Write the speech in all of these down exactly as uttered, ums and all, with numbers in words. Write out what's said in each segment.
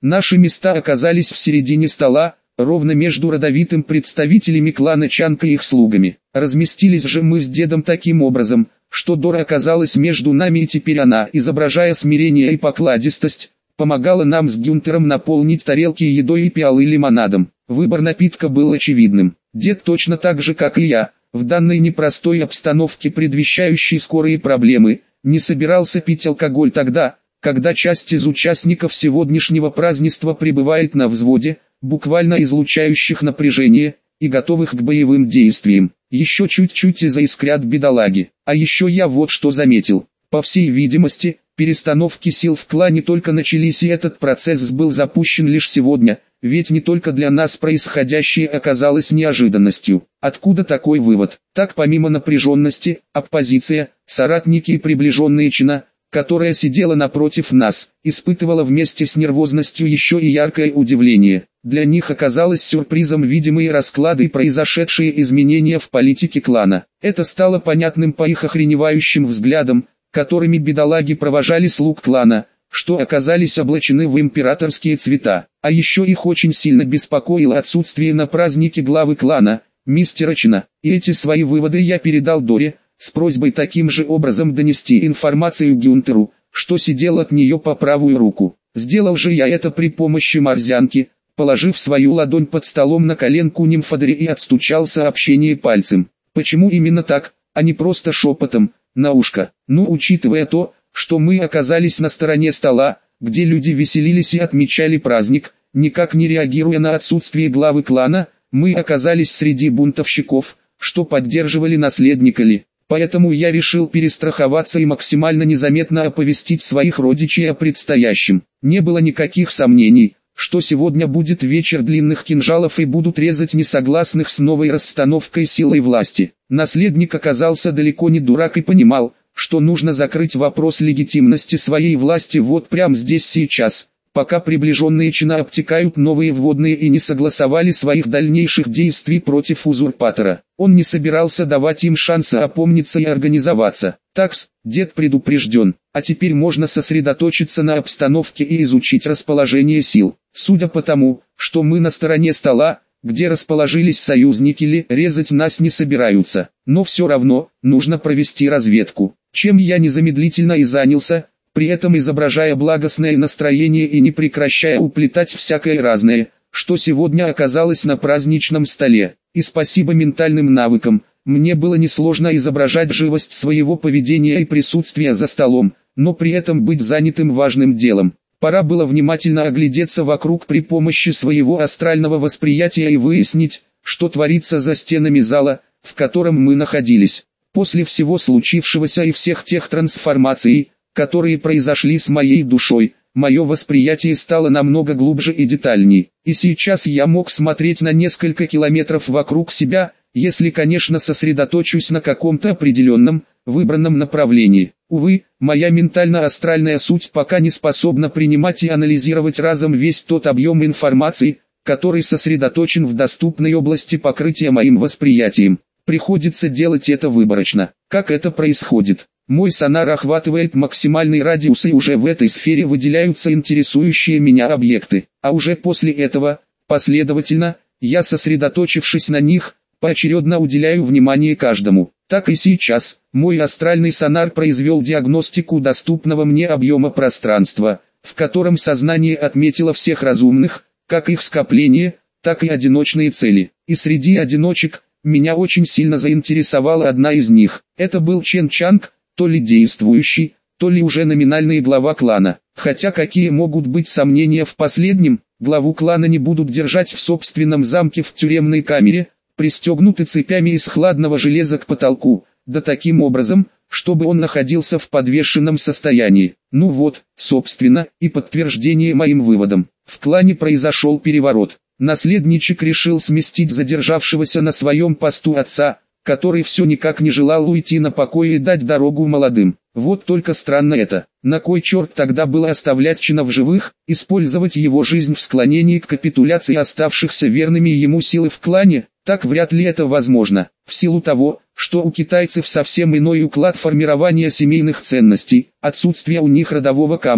Наши места оказались в середине стола, ровно между родовитым представителями клана Чанка и их слугами. Разместились же мы с дедом таким образом, что Дора оказалась между нами, и теперь она, изображая смирение и покладистость, помогала нам с Гюнтером наполнить тарелки едой и пиалы лимонадом. Выбор напитка был очевидным. Дед точно так же, как и я, в данной непростой обстановке, предвещающей скорые проблемы, не собирался пить алкоголь тогда, когда часть из участников сегодняшнего празднества пребывает на взводе, буквально излучающих напряжение, и готовых к боевым действиям. Еще чуть-чуть и заискрят бедолаги. А еще я вот что заметил. По всей видимости, перестановки сил в клане только начались, и этот процесс был запущен лишь сегодня, ведь не только для нас происходящее оказалось неожиданностью. Откуда такой вывод? Так, помимо напряженности, оппозиция, соратники и приближенные Чина, которая сидела напротив нас, испытывала вместе с нервозностью еще и яркое удивление. Для них оказалось сюрпризом видимые расклады и произошедшие изменения в политике клана. Это стало понятным по их охреневающим взглядам, которыми бедолаги провожали слуг клана, что оказались облачены в императорские цвета. А еще их очень сильно беспокоило отсутствие на празднике главы клана, мистера Чина. И эти свои выводы я передал Доре, с просьбой таким же образом донести информацию Гюнтеру, что сидел от нее по правую руку. Сделал же я это при помощи морзянки, положив свою ладонь под столом на коленку нимфадоре и отстучал сообщение пальцем. Почему именно так, а не просто шепотом, на ушко? Ну, учитывая то, что мы оказались на стороне стола, где люди веселились и отмечали праздник, никак не реагируя на отсутствие главы клана, мы оказались среди бунтовщиков, что поддерживали наследника Ли. Поэтому я решил перестраховаться и максимально незаметно оповестить своих родичей о предстоящем. Не было никаких сомнений, что сегодня будет вечер длинных кинжалов и будут резать несогласных с новой расстановкой силы и власти. Наследник оказался далеко не дурак и понимал, что нужно закрыть вопрос легитимности своей власти вот прямо здесь сейчас, пока приближенные Чина обтекают новые вводные и не согласовали своих дальнейших действий против узурпатора. Он не собирался давать им шанса опомниться и организоваться. Такс, дед предупрежден, а теперь можно сосредоточиться на обстановке и изучить расположение сил. Судя по тому, что мы на стороне стола, где расположились союзники Ли, резать нас не собираются. Но все равно, нужно провести разведку. Чем я незамедлительно и занялся, при этом изображая благостное настроение и не прекращая уплетать всякое разное, что сегодня оказалось на праздничном столе. И спасибо ментальным навыкам, мне было несложно изображать живость своего поведения и присутствия за столом, но при этом быть занятым важным делом. Пора было внимательно оглядеться вокруг при помощи своего астрального восприятия и выяснить, что творится за стенами зала, в котором мы находились. После всего случившегося и всех тех трансформаций, которые произошли с моей душой, мое восприятие стало намного глубже и детальней. И сейчас я мог смотреть на несколько километров вокруг себя, если, конечно, сосредоточусь на каком-то определенном, выбранном направлении. Увы, моя ментально-астральная суть пока не способна принимать и анализировать разом весь тот объем информации, который сосредоточен в доступной области покрытия моим восприятием. Приходится делать это выборочно. Как это происходит? Мой сонар охватывает максимальный радиус, и уже в этой сфере выделяются интересующие меня объекты. А уже после этого, последовательно, я, сосредоточившись на них, поочередно уделяю внимание каждому. Так и сейчас, мой астральный сонар произвел диагностику доступного мне объема пространства, в котором сознание отметило всех разумных, как их скопление, так и одиночные цели. И среди одиночек, меня очень сильно заинтересовала одна из них. Это был Чен Чанг, то ли действующий, то ли уже номинальный глава клана. Хотя какие могут быть сомнения в последнем, главу клана не будут держать в собственном замке в тюремной камере, пристегнуты цепями из хладного железа к потолку, да таким образом, чтобы он находился в подвешенном состоянии. Ну вот, собственно, и подтверждение моим выводам. В клане произошел переворот. Наследничек решил сместить задержавшегося на своем посту отца, который все никак не желал уйти на покой и дать дорогу молодым. Вот только странно это. На кой черт тогда было оставлять Чина в живых, использовать его жизнь в склонении к капитуляции оставшихся верными ему силы в клане? Так вряд ли это возможно, в силу того, что у китайцев совсем иной уклад формирования семейных ценностей, отсутствие у них родового камня,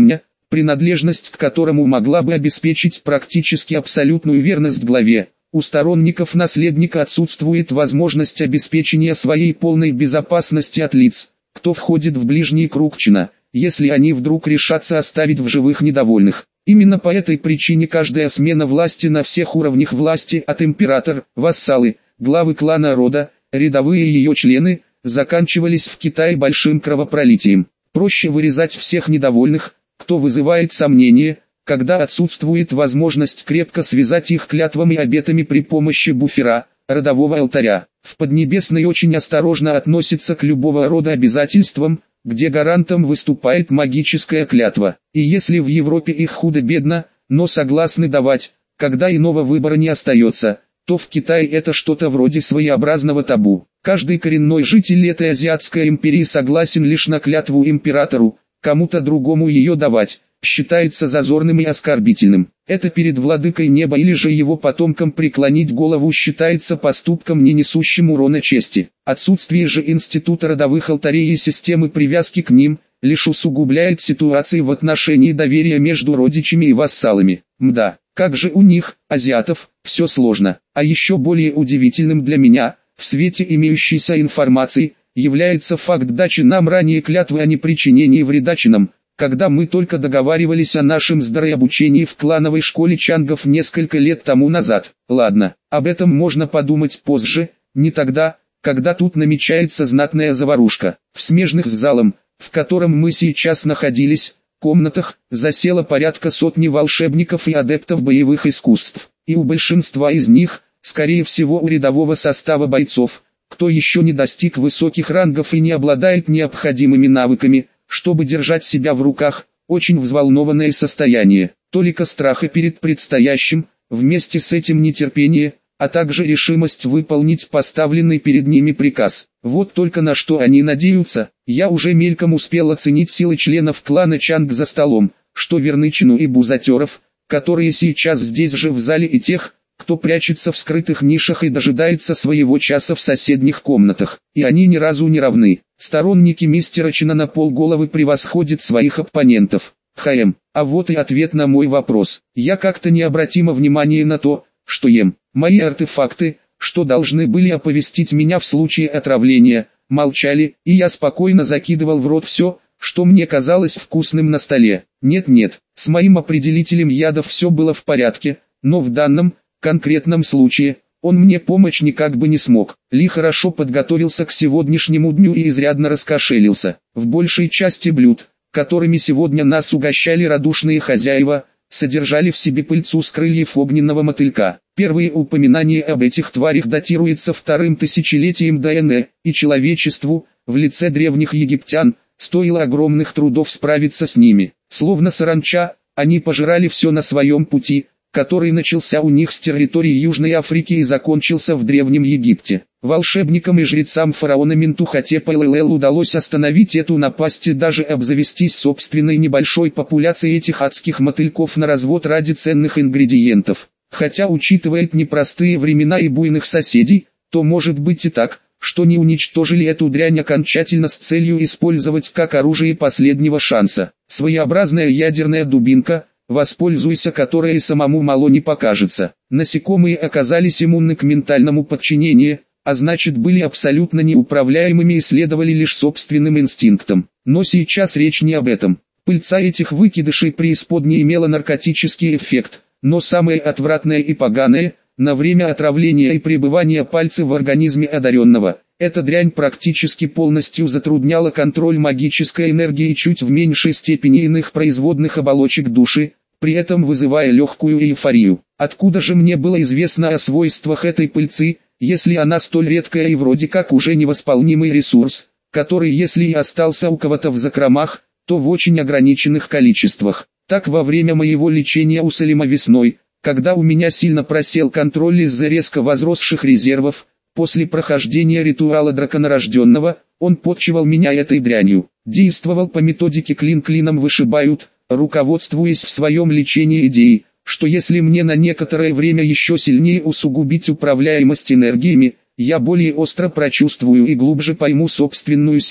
принадлежность к которому могла бы обеспечить практически абсолютную верность главе. У сторонников наследника отсутствует возможность обеспечения своей полной безопасности от лиц, кто входит в ближний круг чина, если они вдруг решатся оставить в живых недовольных. Именно по этой причине каждая смена власти на всех уровнях власти, от император, вассалы, главы клана рода, рядовые ее члены, заканчивались в Китае большим кровопролитием. Проще вырезать всех недовольных, кто вызывает сомнения, когда отсутствует возможность крепко связать их клятвами и обетами при помощи буфера, родового алтаря. В Поднебесной очень осторожно относится к любого рода обязательствам, где гарантом выступает магическая клятва. И если в Европе их худо-бедно, но согласны давать, когда иного выбора не остается, то в Китае это что-то вроде своеобразного табу. Каждый коренной житель этой азиатской империи согласен лишь на клятву императору, кому-то другому ее давать считается зазорным и оскорбительным. Это перед владыкой неба или же его потомкам преклонить голову считается поступком, не несущим урона чести. Отсутствие же института родовых алтарей и системы привязки к ним лишь усугубляет ситуацию в отношении доверия между родичами и вассалами. Мда, как же у них, азиатов, все сложно. А еще более удивительным для меня, в свете имеющейся информации, является факт дачи нам ранее клятвы о непричинении вреда чинам, когда мы только договаривались о нашем обучении в клановой школе чангов несколько лет тому назад. Ладно, об этом можно подумать позже, не тогда, когда тут намечается знатная заварушка. В смежных с залом, в котором мы сейчас находились, комнатах, засело порядка сотни волшебников и адептов боевых искусств. И у большинства из них, скорее всего у рядового состава бойцов, кто еще не достиг высоких рангов и не обладает необходимыми навыками, чтобы держать себя в руках, очень взволнованное состояние, толика страха перед предстоящим, вместе с этим нетерпение, а также решимость выполнить поставленный перед ними приказ. Вот только на что они надеются. Я уже мельком успел оценить силы членов клана Чанг за столом, что верны чину и бузатеров, которые сейчас здесь же в зале, и тех, кто прячется в скрытых нишах и дожидается своего часа в соседних комнатах. И они ни разу не равны. Сторонники мистера Чина на полголовы превосходят своих оппонентов. Хм, а вот и ответ на мой вопрос. Я как-то не обратимо внимания на то, что ем. Мои артефакты, что должны были оповестить меня в случае отравления, молчали, и я спокойно закидывал в рот все, что мне казалось вкусным на столе. Нет-нет, с моим определителем ядов все было в порядке, но в данном, конкретном случае, он мне помочь никак бы не смог. Ли хорошо подготовился к сегодняшнему дню и изрядно раскошелился. В большей части блюд, которыми сегодня нас угощали радушные хозяева, содержали в себе пыльцу с крыльев огненного мотылька. Первые упоминания об этих тварях датируются вторым тысячелетием до эн-э, и человечеству, в лице древних египтян, стоило огромных трудов справиться с ними. Словно саранча, они пожирали все на своем пути, который начался у них с территории Южной Африки и закончился в Древнем Египте. Волшебникам и жрецам фараона Ментухотепа эл-эл удалось остановить эту напасть и даже обзавестись собственной небольшой популяцией этих адских мотыльков на развод ради ценных ингредиентов. Хотя, учитывая непростые времена и буйных соседей, то может быть и так, что не уничтожили эту дрянь окончательно с целью использовать как оружие последнего шанса. Своеобразная ядерная дубинка, воспользуйся которой и самому мало не покажется. Насекомые оказались иммунны к ментальному подчинению, а значит были абсолютно неуправляемыми и следовали лишь собственным инстинктам. Но сейчас речь не об этом. Пыльца этих выкидышей преисподней имела наркотический эффект, но самое отвратное и поганое, на время отравления и пребывания пальца в организме одаренного, эта дрянь практически полностью затрудняла контроль магической энергии чуть в меньшей степени иных производных оболочек души, при этом вызывая легкую эйфорию. Откуда же мне было известно о свойствах этой пыльцы, если она столь редкая и вроде как уже невосполнимый ресурс, который если и остался у кого-то в закромах, то в очень ограниченных количествах. Так во время моего лечения у Салима весной, когда у меня сильно просел контроль из-за резко возросших резервов, после прохождения ритуала драконорожденного, он подчивал меня этой дрянью. Действовал по методике клин клином вышибают, руководствуясь в своем лечении идеей, что если мне на некоторое время еще сильнее усугубить управляемость энергиями, я более остро прочувствую и глубже пойму собственную силу.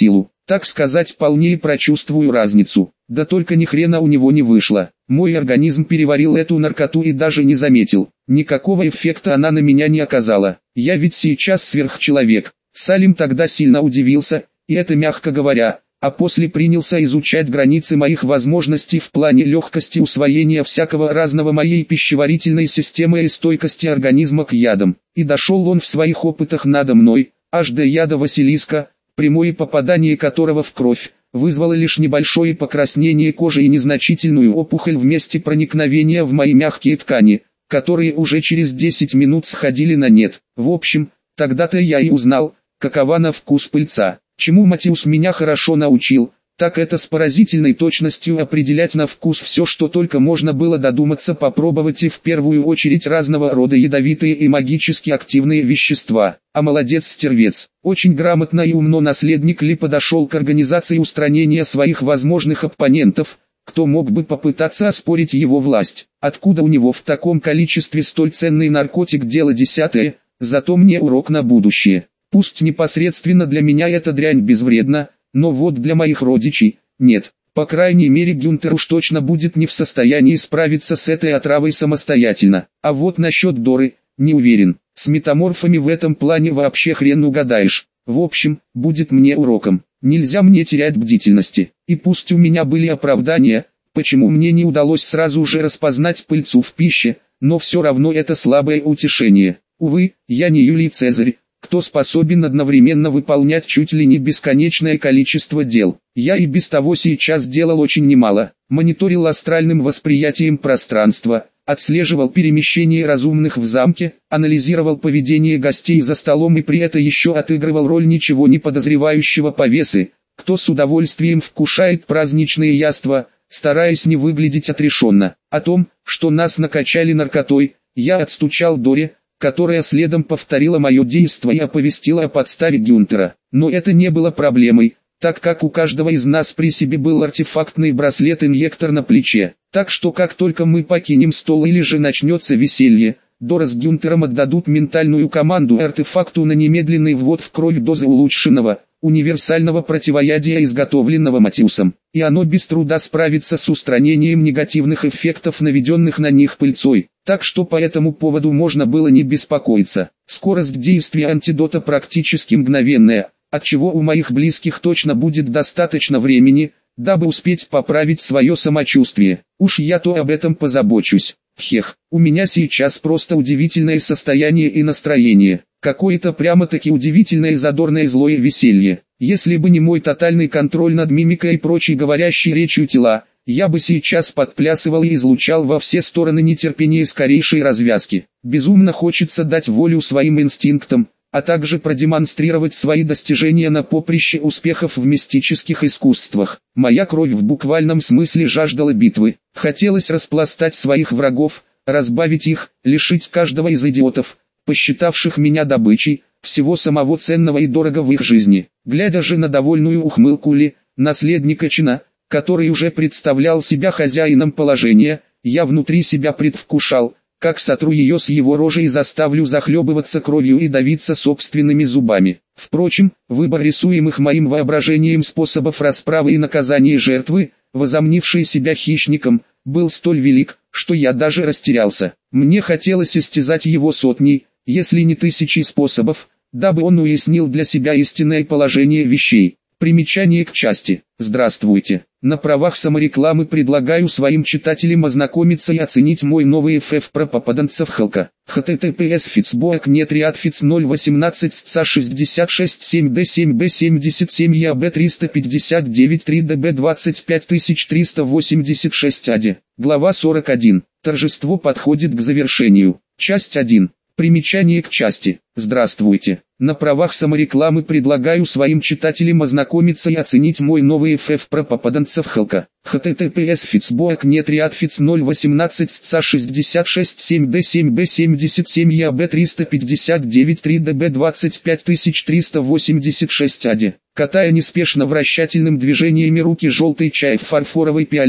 так сказать, полнее прочувствую разницу. Да только ни хрена у него не вышло. Мой организм переварил эту наркоту и даже не заметил. Никакого эффекта она на меня не оказала. Я ведь сейчас сверхчеловек. Салим тогда сильно удивился, и это мягко говоря, а после принялся изучать границы моих возможностей в плане легкости усвоения всякого разного моей пищеварительной системы и стойкости организма к ядам. И дошел он в своих опытах надо мной, аж до яда Василиска, прямое попадание которого в кровь вызвало лишь небольшое покраснение кожи и незначительную опухоль в месте проникновения в мои мягкие ткани, которые уже через десять минут сходили на нет. В общем, тогда-то я и узнал, какова на вкус пыльца. Чему Матиус меня хорошо научил, так это с поразительной точностью определять на вкус все, что только можно было додуматься попробовать, и в первую очередь разного рода ядовитые и магически активные вещества. А молодец-стервец, очень грамотно и умно наследник Ли подошел к организации устранения своих возможных оппонентов, кто мог бы попытаться оспорить его власть. Откуда у него в таком количестве столь ценный наркотик, дело десятое, зато мне урок на будущее. Пусть непосредственно для меня эта дрянь безвредна, но вот для моих родичей – нет. По крайней мере, Гюнтер уж точно будет не в состоянии справиться с этой отравой самостоятельно. А вот насчет Доры – не уверен. С метаморфами в этом плане вообще хрен угадаешь. В общем, будет мне уроком. Нельзя мне терять бдительности. И пусть у меня были оправдания, почему мне не удалось сразу же распознать пыльцу в пище, но все равно это слабое утешение. Увы, я не Юлий Цезарь, кто способен одновременно выполнять чуть ли не бесконечное количество дел. Я и без того сейчас делал очень немало. Мониторил астральным восприятием пространства, отслеживал перемещение разумных в замке, анализировал поведение гостей за столом и при этом еще отыгрывал роль ничего не подозревающего повесы, кто с удовольствием вкушает праздничные яства, стараясь не выглядеть отрешенно. О том, что нас накачали наркотой, я отстучал Доре, которая следом повторила мое действо и оповестила о подставе Гюнтера. Но это не было проблемой, так как у каждого из нас при себе был артефактный браслет-инъектор на плече. Так что как только мы покинем стол или же начнется веселье, Дора с Гюнтером отдадут ментальную команду артефакту на немедленный ввод в кровь дозы улучшенного, универсального противоядия, изготовленного Матиусом, и оно без труда справится с устранением негативных эффектов, наведенных на них пыльцой. Так что по этому поводу можно было не беспокоиться. Скорость действия антидота практически мгновенная, отчего у моих близких точно будет достаточно времени, дабы успеть поправить свое самочувствие. Уж я-то об этом позабочусь. Хех, у меня сейчас просто удивительное состояние и настроение. Какое-то прямо-таки удивительное задорное злое веселье. Если бы не мой тотальный контроль над мимикой и прочей говорящей речью тела, я бы сейчас подплясывал и излучал во все стороны нетерпение скорейшей развязки. Безумно хочется дать волю своим инстинктам, а также продемонстрировать свои достижения на поприще успехов в мистических искусствах. Моя кровь в буквальном смысле жаждала битвы. Хотелось распластать своих врагов, разбавить их, лишить каждого из идиотов, посчитавших меня добычей, всего самого ценного и дорого в их жизни. Глядя же на довольную ухмылку Ли, наследника Чина, который уже представлял себя хозяином положения, я внутри себя предвкушал, как сотру ее с его рожи и заставлю захлебываться кровью и давиться собственными зубами. Впрочем, выбор рисуемых моим воображением способов расправы и наказания жертвы, возомнившей себя хищником, был столь велик, что я даже растерялся. Мне хотелось истязать его сотней, если не тысячей способов, дабы он уяснил для себя истинное положение вещей. Примечание к части. Здравствуйте. На правах саморекламы предлагаю своим читателям ознакомиться и оценить мой новый эф эф про попаданцев Халка. https фицбоак нет риадфиц ноль восемнадцать сца шестьдесят шесть семь д семь б семьдесят семь яб триста пятьдесят девять три дб двадцать пять тысяч триста восемьдесят шесть ади. Глава сорок один. Торжество подходит к завершению. Часть один. Примечание к части. Здравствуйте. На правах саморекламы предлагаю своим читателям ознакомиться и оценить мой новый эф эф про попаданцев Халка. https фицбоак нет риадфиц ноль восемнадцать сца шестьдесят шесть семь д семь б семьдесят семь яб триста пятьдесят девять три дб двадцать пять тысяч триста восемьдесят шесть ади. Катая неспешно вращательным движениями руки желтый чай в фарфоровой пиале,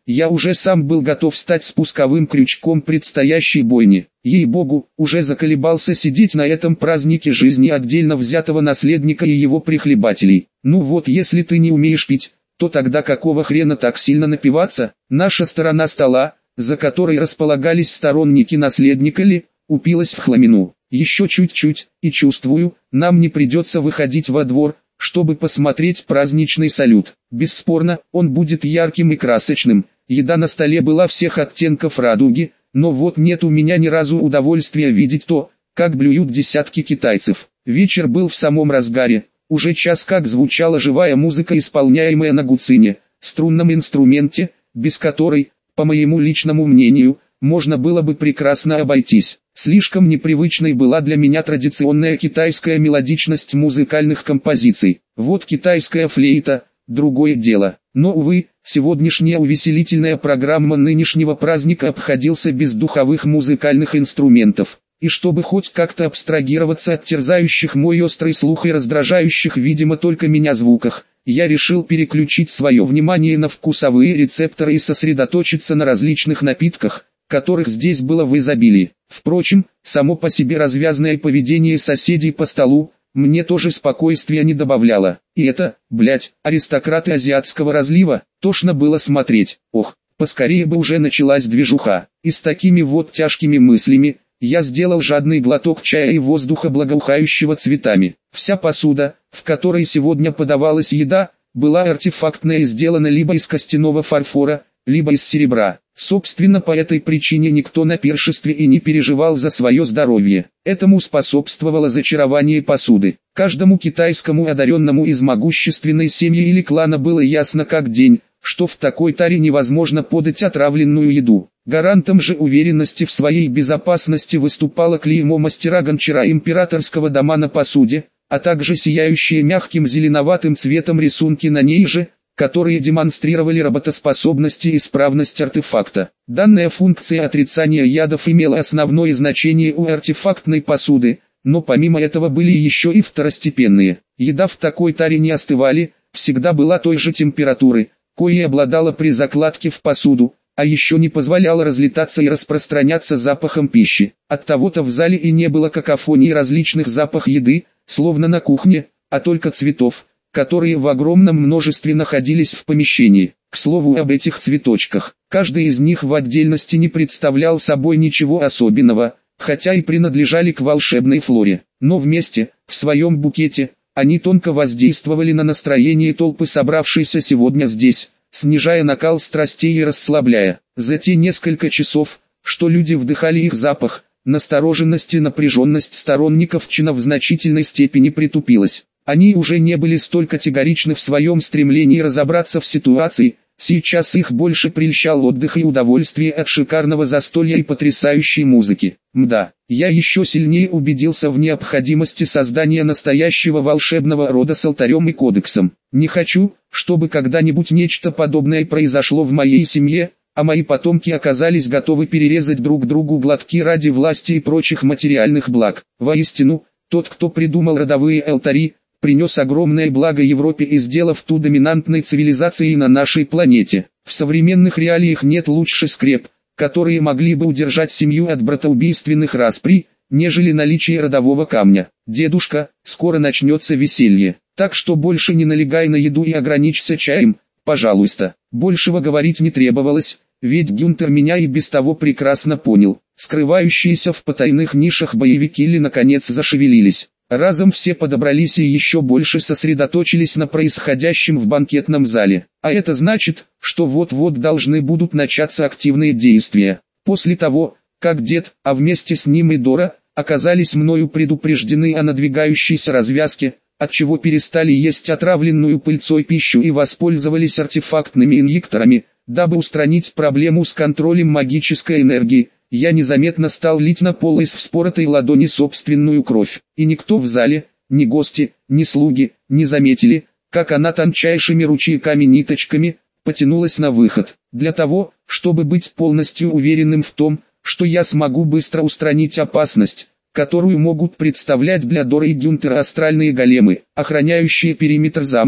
Я уже сам был готов стать спусковым крючком предстоящей бойни. Ей-богу, уже заколебался сидеть на этом празднике жизни отдельно взятого наследника и его прихлебателей. Ну вот, если ты не умеешь пить, то тогда какого хрена так сильно напиваться? Наша сторона стола, за которой располагались сторонники наследника ли, упилась в хламину. Еще чуть-чуть, и чувствую, нам не придется выходить во двор, чтобы посмотреть праздничный салют. Бесспорно, он будет ярким и красочным. Еда на столе была всех оттенков радуги, но вот нет у меня ни разу удовольствия видеть то, как блюют десятки китайцев. Вечер был в самом разгаре, уже час как звучала живая музыка, исполняемая на гуцине, струнном инструменте, без которой, по моему личному мнению, можно было бы прекрасно обойтись. Слишком непривычной была для меня традиционная китайская мелодичность музыкальных композиций. Вот китайская флейта, другое дело. Но, увы, сегодняшняя увеселительная программа нынешнего праздника обходился без духовых музыкальных инструментов. И чтобы хоть как-то абстрагироваться от терзающих мой острый слух и раздражающих, видимо, только меня звуках, я решил переключить свое внимание на вкусовые рецепторы и сосредоточиться на различных напитках, которых здесь было в изобилии. Впрочем, само по себе развязное поведение соседей по столу мне тоже спокойствия не добавляло. И это, блять, аристократы азиатского разлива, тошно было смотреть. Ох, поскорее бы уже началась движуха. И с такими вот тяжкими мыслями я сделал жадный глоток чая и воздуха, благоухающего цветами. Вся посуда, в которой сегодня подавалась еда, была артефактная и сделана либо из костяного фарфора, либо из серебра. Собственно, по этой причине никто на пиршестве и не переживал за свое здоровье. Этому способствовало зачарование посуды. Каждому китайскому одаренному из могущественной семьи или клана было ясно как день, что в такой таре невозможно подать отравленную еду. Гарантом же уверенности в своей безопасности выступало клеймо мастера гончара императорского дома на посуде, а также сияющие мягким зеленоватым цветом рисунки на ней же, которые демонстрировали работоспособность и исправность артефакта. Данная функция отрицания ядов имела основное значение у артефактной посуды, но помимо этого были еще и второстепенные. Еда в такой таре не остывали, всегда была той же температуры, коей обладала при закладке в посуду, а еще не позволяла разлетаться и распространяться запахом пищи. Оттого-то в зале и не было какофонии различных запах еды, словно на кухне, а только цветов, которые в огромном множестве находились в помещении. К слову об этих цветочках, каждый из них в отдельности не представлял собой ничего особенного, хотя и принадлежали к волшебной флоре, но вместе, в своем букете, они тонко воздействовали на настроение толпы, собравшейся сегодня здесь, снижая накал страстей и расслабляя. За те несколько часов, что люди вдыхали их запах, настороженность и напряженность сторонников чина в значительной степени притупилась. Они уже не были столь категоричны в своем стремлении разобраться в ситуации, сейчас их больше прельщал отдых и удовольствие от шикарного застолья и потрясающей музыки. Мда, я еще сильнее убедился в необходимости создания настоящего волшебного рода с алтарем и кодексом. Не хочу, чтобы когда-нибудь нечто подобное произошло в моей семье, а мои потомки оказались готовы перерезать друг другу глотки ради власти и прочих материальных благ. Воистину, тот, кто придумал родовые алтари, принес огромное благо Европе и сделав ту доминантной цивилизацией на нашей планете. В современных реалиях нет лучше скреп, которые могли бы удержать семью от братоубийственных распри, нежели наличие родового камня. Дедушка, скоро начнется веселье, так что больше не налегай на еду и ограничься чаем, пожалуйста. Большего говорить не требовалось, ведь Гюнтер меня и без того прекрасно понял. Скрывающиеся в потайных нишах боевики ли наконец зашевелились. Разом все подобрались и еще больше сосредоточились на происходящем в банкетном зале. А это значит, что вот-вот должны будут начаться активные действия. После того, как дед, а вместе с ним и Дора, оказались мною предупреждены о надвигающейся развязке, отчего перестали есть отравленную пыльцой пищу и воспользовались артефактными инъекторами, дабы устранить проблему с контролем магической энергии. Я незаметно стал лить на пол из вспоротой ладони собственную кровь, и никто в зале, ни гости, ни слуги, не заметили, как она тончайшими ручейками-ниточками потянулась на выход. Для того, чтобы быть полностью уверенным в том, что я смогу быстро устранить опасность, которую могут представлять для Доры и Гюнтера астральные големы, охраняющие периметр замка,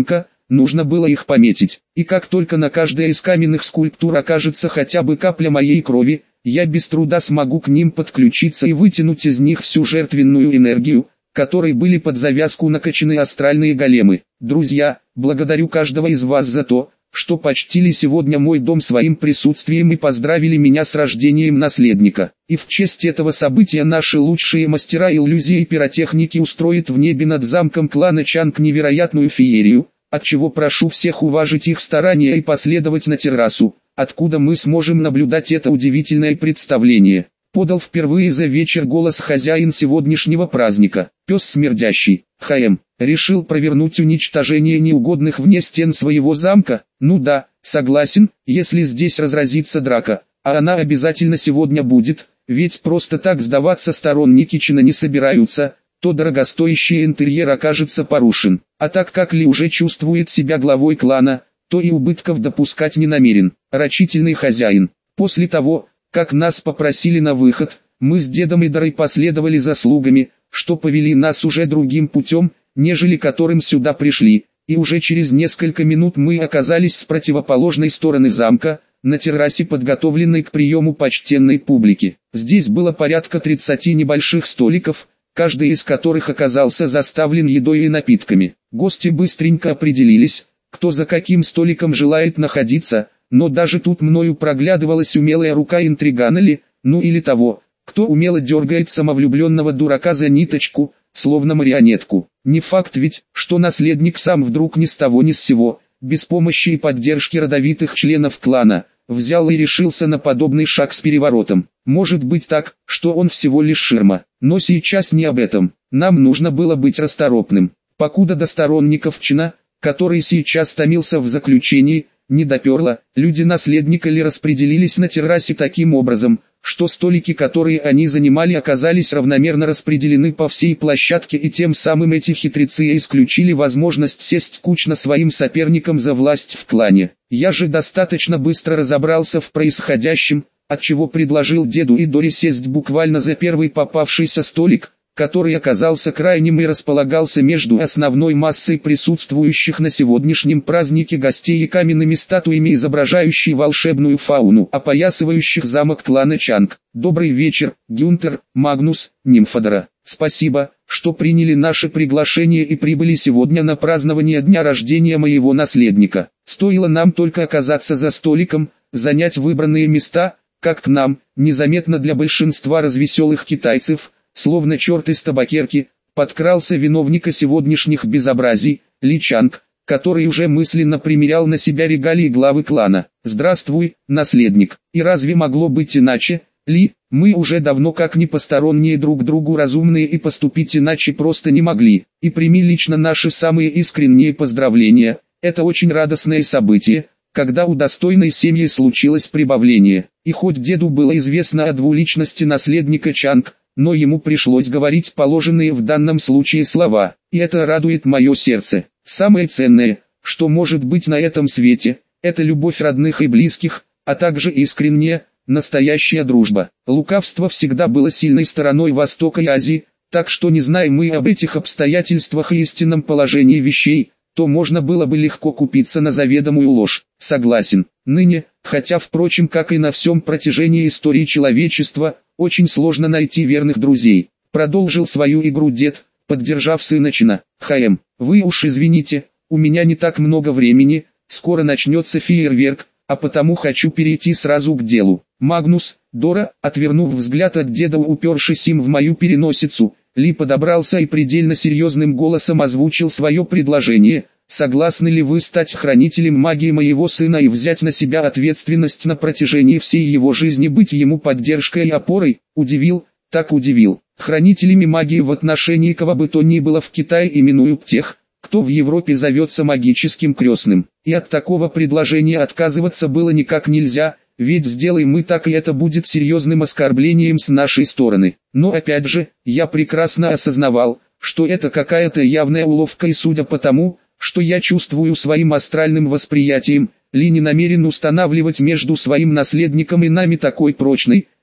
нужно было их пометить. И как только на каждой из каменных скульптур окажется хотя бы капля моей крови, я без труда смогу к ним подключиться и вытянуть из них всю жертвенную энергию, которой были под завязку накачаны астральные големы. Друзья, благодарю каждого из вас за то, что почтили сегодня мой дом своим присутствием и поздравили меня с рождением наследника. И в честь этого события наши лучшие мастера иллюзии и пиротехники устроят в небе над замком клана Чанг невероятную феерию, отчего прошу всех уважить их старания и последовать на террасу, откуда мы сможем наблюдать это удивительное представление. Подал впервые за вечер голос хозяин сегодняшнего праздника. Пес смердящий, ха-эм, решил провернуть уничтожение неугодных вне стен своего замка? Ну да, согласен, если здесь разразится драка, а она обязательно сегодня будет, ведь просто так сдаваться сторонники Чина не собираются, то дорогостоящий интерьер окажется порушен. А так как Ли уже чувствует себя главой клана, то и убытков допускать не намерен. Рачительный хозяин. После того, как нас попросили на выход, мы с дедом и Дарой последовали за слугами, что повели нас уже другим путем, нежели которым сюда пришли, и уже через несколько минут мы оказались с противоположной стороны замка, на террасе, подготовленной к приему почтенной публики. Здесь было порядка тридцати небольших столиков, каждый из которых оказался заставлен едой и напитками. Гости быстренько определились, кто за каким столиком желает находиться, но даже тут мною проглядывалась умелая рука интригана Ли, ну или того, кто умело дергает самовлюбленного дурака за ниточку, словно марионетку. Не факт ведь, что наследник сам вдруг ни с того ни с сего, без помощи и поддержки родовитых членов клана, взял и решился на подобный шаг с переворотом. Может быть так, что он всего лишь ширма, но сейчас не об этом. Нам нужно было быть расторопным, покуда до сторонников Чина, который сейчас томился в заключении, не доперло, люди наследника Ли распределились на террасе таким образом, что столики, которые они занимали, оказались равномерно распределены по всей площадке, и тем самым эти хитрецы исключили возможность сесть кучно своим соперникам за власть в клане. Я же достаточно быстро разобрался в происходящем, отчего предложил деду и Доре сесть буквально за первый попавшийся столик, который оказался крайним и располагался между основной массой присутствующих на сегодняшнем празднике гостей и каменными статуями, изображающей волшебную фауну, опоясывающих замок клана Чанг. Добрый вечер, Гюнтер, Магнус, Нимфодора. Спасибо, что приняли наше приглашение и прибыли сегодня на празднование дня рождения моего наследника. Стоило нам только оказаться за столиком, занять выбранные места, как к нам, незаметно для большинства развеселых китайцев, словно черт из табакерки, подкрался виновника сегодняшних безобразий, Ли Чанг, который уже мысленно примерял на себя регалии главы клана. «Здравствуй, наследник, и разве могло быть иначе, Ли? Мы уже давно как не посторонние друг другу разумные и поступить иначе просто не могли, и прими лично наши самые искренние поздравления, это очень радостное событие, когда у достойной семьи случилось прибавление». И хоть деду было известно о двуличности наследника Чанг, но ему пришлось говорить положенные в данном случае слова, и это радует мое сердце. Самое ценное, что может быть на этом свете, это любовь родных и близких, а также искренняя, настоящая дружба. Лукавство всегда было сильной стороной Востока и Азии, так что не зная мы об этих обстоятельствах и истинном положении вещей, то можно было бы легко купиться на заведомую ложь. Согласен, ныне, хотя впрочем как и на всем протяжении истории человечества, очень сложно найти верных друзей. Продолжил свою игру дед, поддержав сына Чина. ха-эм, вы уж извините, у меня не так много времени, скоро начнется фейерверк, а потому хочу перейти сразу к делу. Магнус, Дора, отвернув взгляд от деда, упершись им в мою переносицу, Ли подобрался и предельно серьезным голосом озвучил свое предложение. Согласны ли вы стать хранителем магии моего сына и взять на себя ответственность на протяжении всей его жизни, быть ему поддержкой и опорой? Удивил, так удивил. Хранителями магии в отношении кого бы то ни было в Китае именуют тех, кто в Европе зовется магическим крестным. И от такого предложения отказываться было никак нельзя, ведь сделаем мы так, и это будет серьезным оскорблением с нашей стороны. Но опять же, я прекрасно осознавал, что это какая-то явная уловка, и судя по тому, что я чувствую своим астральным восприятием, Ли не намерен устанавливать между своим наследником и нами такой прочной,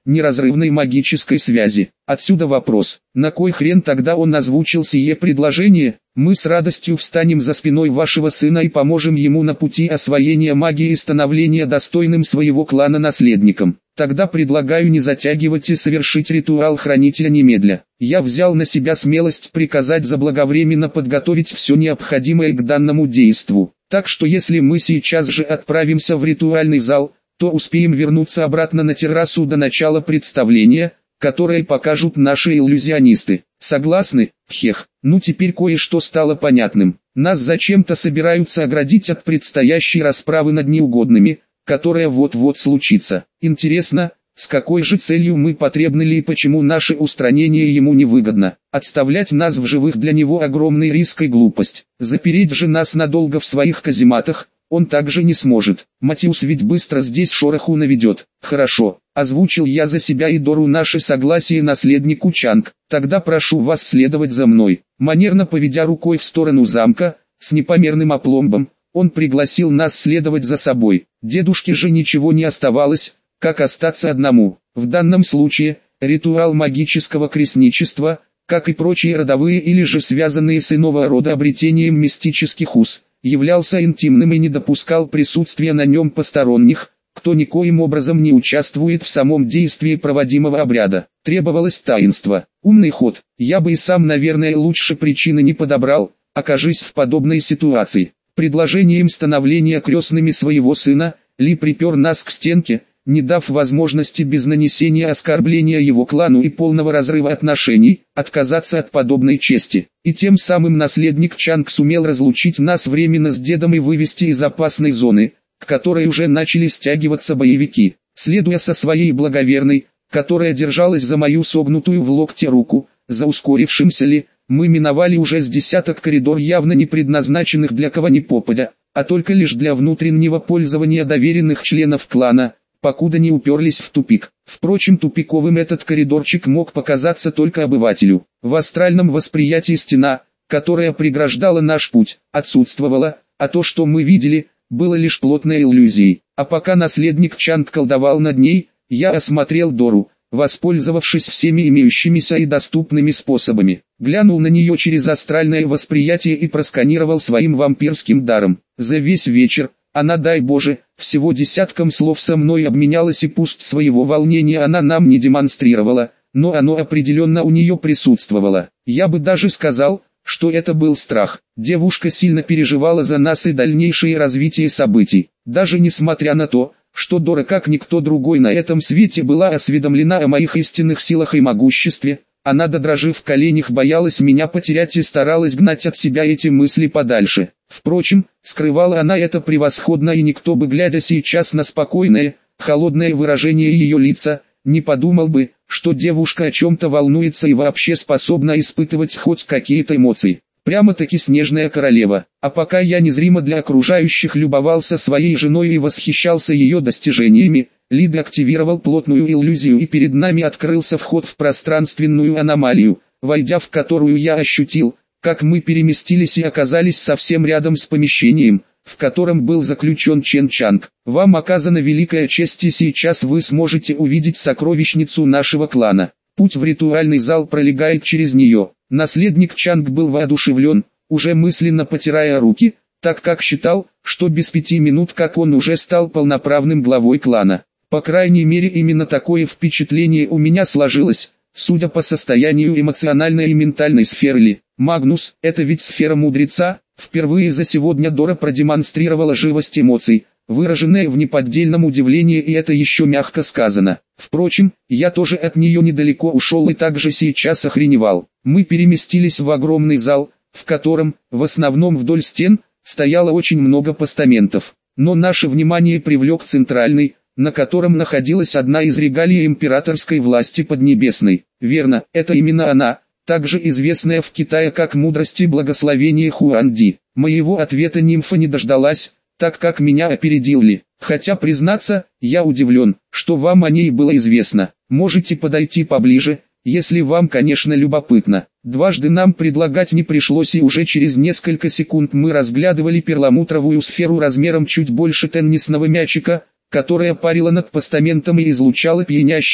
неразрывной магической связи. Отсюда вопрос, на кой хрен тогда он озвучил сие предложение? Мы с радостью встанем за спиной вашего сына и поможем ему на пути освоения магии и становления достойным своего клана наследником. Тогда предлагаю не затягивать и совершить ритуал хранителя немедля. Я взял на себя смелость приказать заблаговременно подготовить все необходимое к данному действу. Так что если мы сейчас же отправимся в ритуальный зал, то успеем вернуться обратно на террасу до начала представления, которое покажут наши иллюзионисты. Согласны? Хех. Ну теперь кое-что стало понятным. Нас зачем-то собираются оградить от предстоящей расправы над неугодными, которая вот-вот случится. Интересно, с какой же целью мы потребны ли и почему наше устранение ему невыгодно? Отставлять нас в живых для него огромный риск и глупость. Запереть же нас надолго в своих казематах он также не сможет. Матиус ведь быстро здесь шороху наведет. Хорошо, озвучил я за себя и Дору наше согласие наследнику Чанг. Тогда прошу вас следовать за мной. Манерно поведя рукой в сторону замка, с непомерным опломбом, он пригласил нас следовать за собой. Дедушке же ничего не оставалось, как остаться одному. В данном случае, ритуал магического крестничества, как и прочие родовые или же связанные с иного рода обретением мистических уз, являлся интимным и не допускал присутствия на нем посторонних, кто никоим образом не участвует в самом действии проводимого обряда. Требовалось таинство. Умный ход. Я бы и сам, наверное, лучше причины не подобрал, окажись в подобной ситуации. Предложением становления крестными своего сына, Ли припер нас к стенке, не дав возможности без нанесения оскорбления его клану и полного разрыва отношений, отказаться от подобной чести. И тем самым наследник Чанг сумел разлучить нас временно с дедом и вывести из опасной зоны, к которой уже начали стягиваться боевики. Следуя со своей благоверной, которая держалась за мою согнутую в локте руку, за ускорившимся Ли, мы миновали уже с десяток коридор явно не предназначенных для кого ни попадя, а только лишь для внутреннего пользования доверенных членов клана, покуда не уперлись в тупик. Впрочем, тупиковым этот коридорчик мог показаться только обывателю. В астральном восприятии стена, которая преграждала наш путь, отсутствовала, а то, что мы видели, было лишь плотной иллюзией. А пока наследник Чанг колдовал над ней, я осмотрел Дору, воспользовавшись всеми имеющимися и доступными способами. Глянул на нее через астральное восприятие и просканировал своим вампирским даром. За весь вечер она, дай Боже, всего десятком слов со мной обменялась, и пусть своего волнения она нам не демонстрировала, но оно определенно у нее присутствовало. Я бы даже сказал, что это был страх. Девушка сильно переживала за нас и дальнейшее развитие событий. Даже несмотря на то, что Дора как никто другой на этом свете была осведомлена о моих истинных силах и могуществе, она, додрожив в коленях, боялась меня потерять и старалась гнать от себя эти мысли подальше. Впрочем, скрывала она это превосходно, и никто бы, глядя сейчас на спокойное, холодное выражение ее лица, не подумал бы, что девушка о чем-то волнуется и вообще способна испытывать хоть какие-то эмоции. Прямо-таки снежная королева. А пока я незримо для окружающих любовался своей женой и восхищался ее достижениями, Лид активировал плотную иллюзию, и перед нами открылся вход в пространственную аномалию, войдя в которую я ощутил, как мы переместились и оказались совсем рядом с помещением, в котором был заключен Чен Чанг. Вам оказана великая честь, и сейчас вы сможете увидеть сокровищницу нашего клана. Путь в ритуальный зал пролегает через нее. Наследник Чанг был воодушевлен, уже мысленно потирая руки, так как считал, что без пяти минут как он уже стал полноправным главой клана. По крайней мере, именно такое впечатление у меня сложилось, судя по состоянию эмоциональной и ментальной сферы Ли. Магнус, это ведь сфера мудреца. Впервые за сегодня Дора продемонстрировала живость эмоций, выраженная в неподдельном удивлении, и это еще мягко сказано. Впрочем, я тоже от нее недалеко ушел и также сейчас охреневал. Мы переместились в огромный зал, в котором, в основном вдоль стен, стояло очень много постаментов. Но наше внимание привлек центральный, на котором находилась одна из регалий императорской власти Поднебесной. Верно, это именно она, также известная в Китае как мудрость и благословение Хуанди. Моего ответа нимфа не дождалась, так как меня опередил Ли. Хотя, признаться, я удивлен, что вам о ней было известно. Можете подойти поближе, если вам, конечно, любопытно. Дважды нам предлагать не пришлось, и уже через несколько секунд мы разглядывали перламутровую сферу размером чуть больше теннисного мячика, которая парила над постаментом и излучала пьянящее,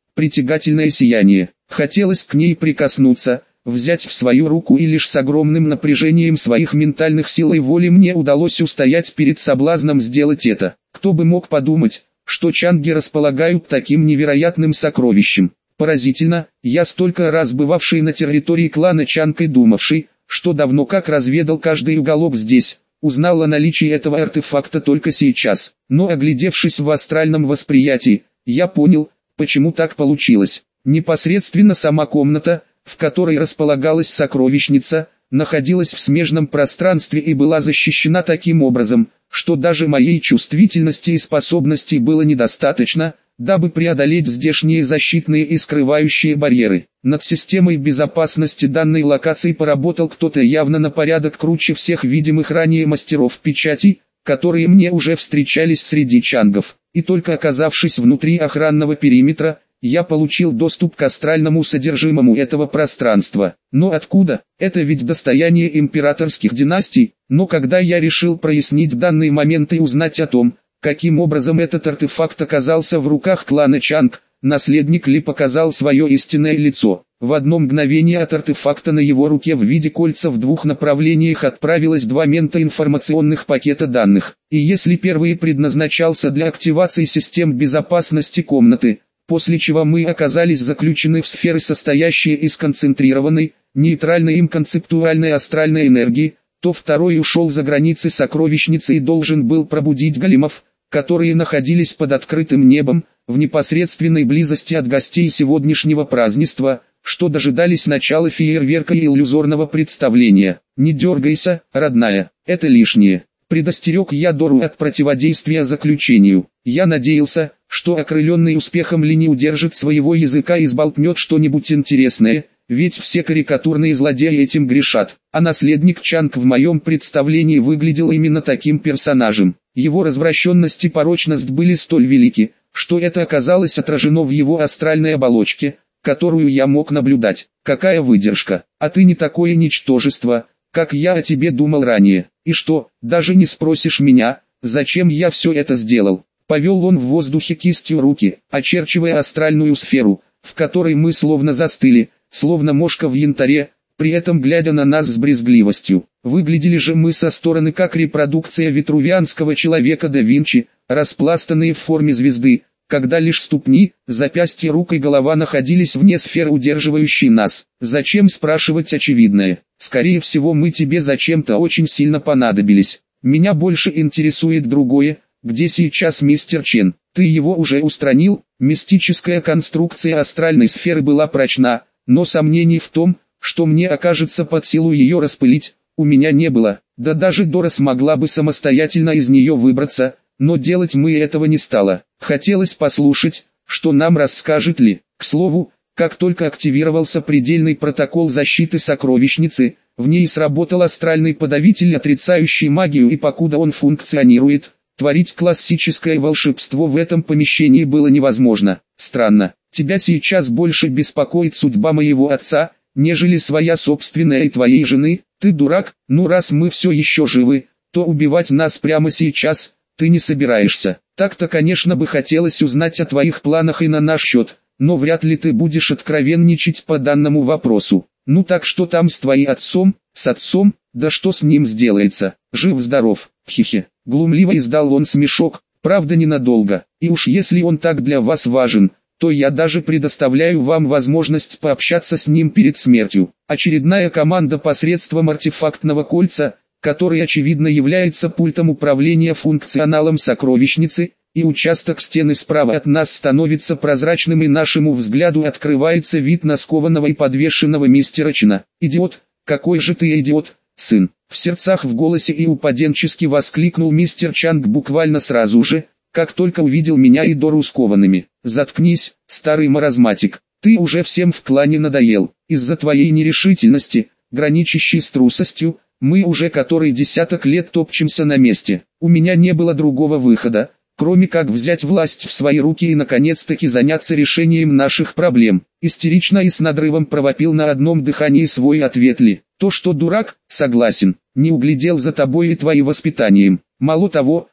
притягательное сияние. Хотелось к ней прикоснуться, взять в свою руку, и лишь с огромным напряжением своих ментальных сил и воли мне удалось устоять перед соблазном сделать это. Кто бы мог подумать, что чанги располагают таким невероятным сокровищем. Поразительно, я столько раз бывавший на территории клана Чанг и думавший, что давно как разведал каждый уголок здесь, узнал о наличии этого артефакта только сейчас. Но оглядевшись в астральном восприятии, я понял, почему так получилось. Непосредственно сама комната, в которой располагалась сокровищница, находилась в смежном пространстве и была защищена таким образом, что даже моей чувствительности и способностей было недостаточно, дабы преодолеть здешние защитные и скрывающие барьеры. Над системой безопасности данной локации поработал кто-то явно на порядок круче всех видимых ранее мастеров печати, которые мне уже встречались среди чангов. И только оказавшись внутри охранного периметра, я получил доступ к астральному содержимому этого пространства. Но откуда? Это ведь достояние императорских династий. Но когда я решил прояснить данный момент и узнать о том, каким образом этот артефакт оказался в руках клана Чанг, наследник Ли показал свое истинное лицо. В одно мгновение от артефакта на его руке в виде кольца в двух направлениях отправилось два мента информационных пакета данных. И если первый предназначался для активации систем безопасности комнаты, после чего мы оказались заключены в сферы, состоящие из концентрированной, нейтральной им концептуальной астральной энергии, то второй ушел за границы сокровищницы и должен был пробудить големов, которые находились под открытым небом, в непосредственной близости от гостей сегодняшнего празднества, что дожидались начала фейерверка и иллюзорного представления. «Не дергайся, родная, это лишнее», — предостерег я Дору от противодействия заключению. Я надеялся, что окрыленный успехом Ли не удержит своего языка и сболтнет что-нибудь интересное, ведь все карикатурные злодеи этим грешат. А наследник Чанг в моем представлении выглядел именно таким персонажем. Его развращенность и порочность были столь велики, что это оказалось отражено в его астральной оболочке, которую я мог наблюдать. Какая выдержка! А ты не такое ничтожество, как я о тебе думал ранее. И что, даже не спросишь меня, зачем я все это сделал? Повел он в воздухе кистью руки, очерчивая астральную сферу, в которой мы словно застыли, словно мошка в янтаре, при этом глядя на нас с брезгливостью. Выглядели же мы со стороны как репродукция витрувианского человека да Винчи, распластанные в форме звезды, когда лишь ступни, запястья рук и голова находились вне сферы, удерживающей нас. Зачем спрашивать очевидное? Скорее всего, мы тебе зачем-то очень сильно понадобились. Меня больше интересует другое. Где сейчас мистер Чен? Ты его уже устранил? Мистическая конструкция астральной сферы была прочна, но сомнений в том, что мне окажется под силу ее распылить, у меня не было. Да даже Дора смогла бы самостоятельно из нее выбраться, но делать мы этого не стало. Хотелось послушать, что нам расскажет Ли. К слову, как только активировался предельный протокол защиты сокровищницы, в ней сработал астральный подавитель, отрицающий магию, и покуда он функционирует, творить классическое волшебство в этом помещении было невозможно. Странно, тебя сейчас больше беспокоит судьба моего отца, нежели своя собственная и твоей жены? Ты дурак? Ну раз мы все еще живы, то убивать нас прямо сейчас ты не собираешься. Так-то конечно бы хотелось узнать о твоих планах и на наш счет, но вряд ли ты будешь откровенничать по данному вопросу. Ну так что там с твоим отцом? С отцом? Да что с ним сделается? Жив-здоров, хихи. Глумливо издал он смешок, правда ненадолго. И уж если он так для вас важен, то я даже предоставляю вам возможность пообщаться с ним перед смертью. Очередная команда посредством артефактного кольца, который очевидно является пультом управления функционалом сокровищницы, и участок стены справа от нас становится прозрачным, и нашему взгляду открывается вид на скованного и подвешенного мистера Чена. «Идиот, какой же ты идиот, сын!» В сердцах в голосе и упаденчески воскликнул мистер Чанг буквально сразу же, как только увидел меня и Дору скованными. «Заткнись, старый маразматик, ты уже всем в клане надоел. Из-за твоей нерешительности, граничащей с трусостью, мы уже который десяток лет топчемся на месте. У меня не было другого выхода, кроме как взять власть в свои руки и наконец-таки заняться решением наших проблем». Истерично и с надрывом провопил на одном дыхании свой ответ Ли. «То, что дурак, согласен, не углядел за тобой и твоим воспитанием. Мало того,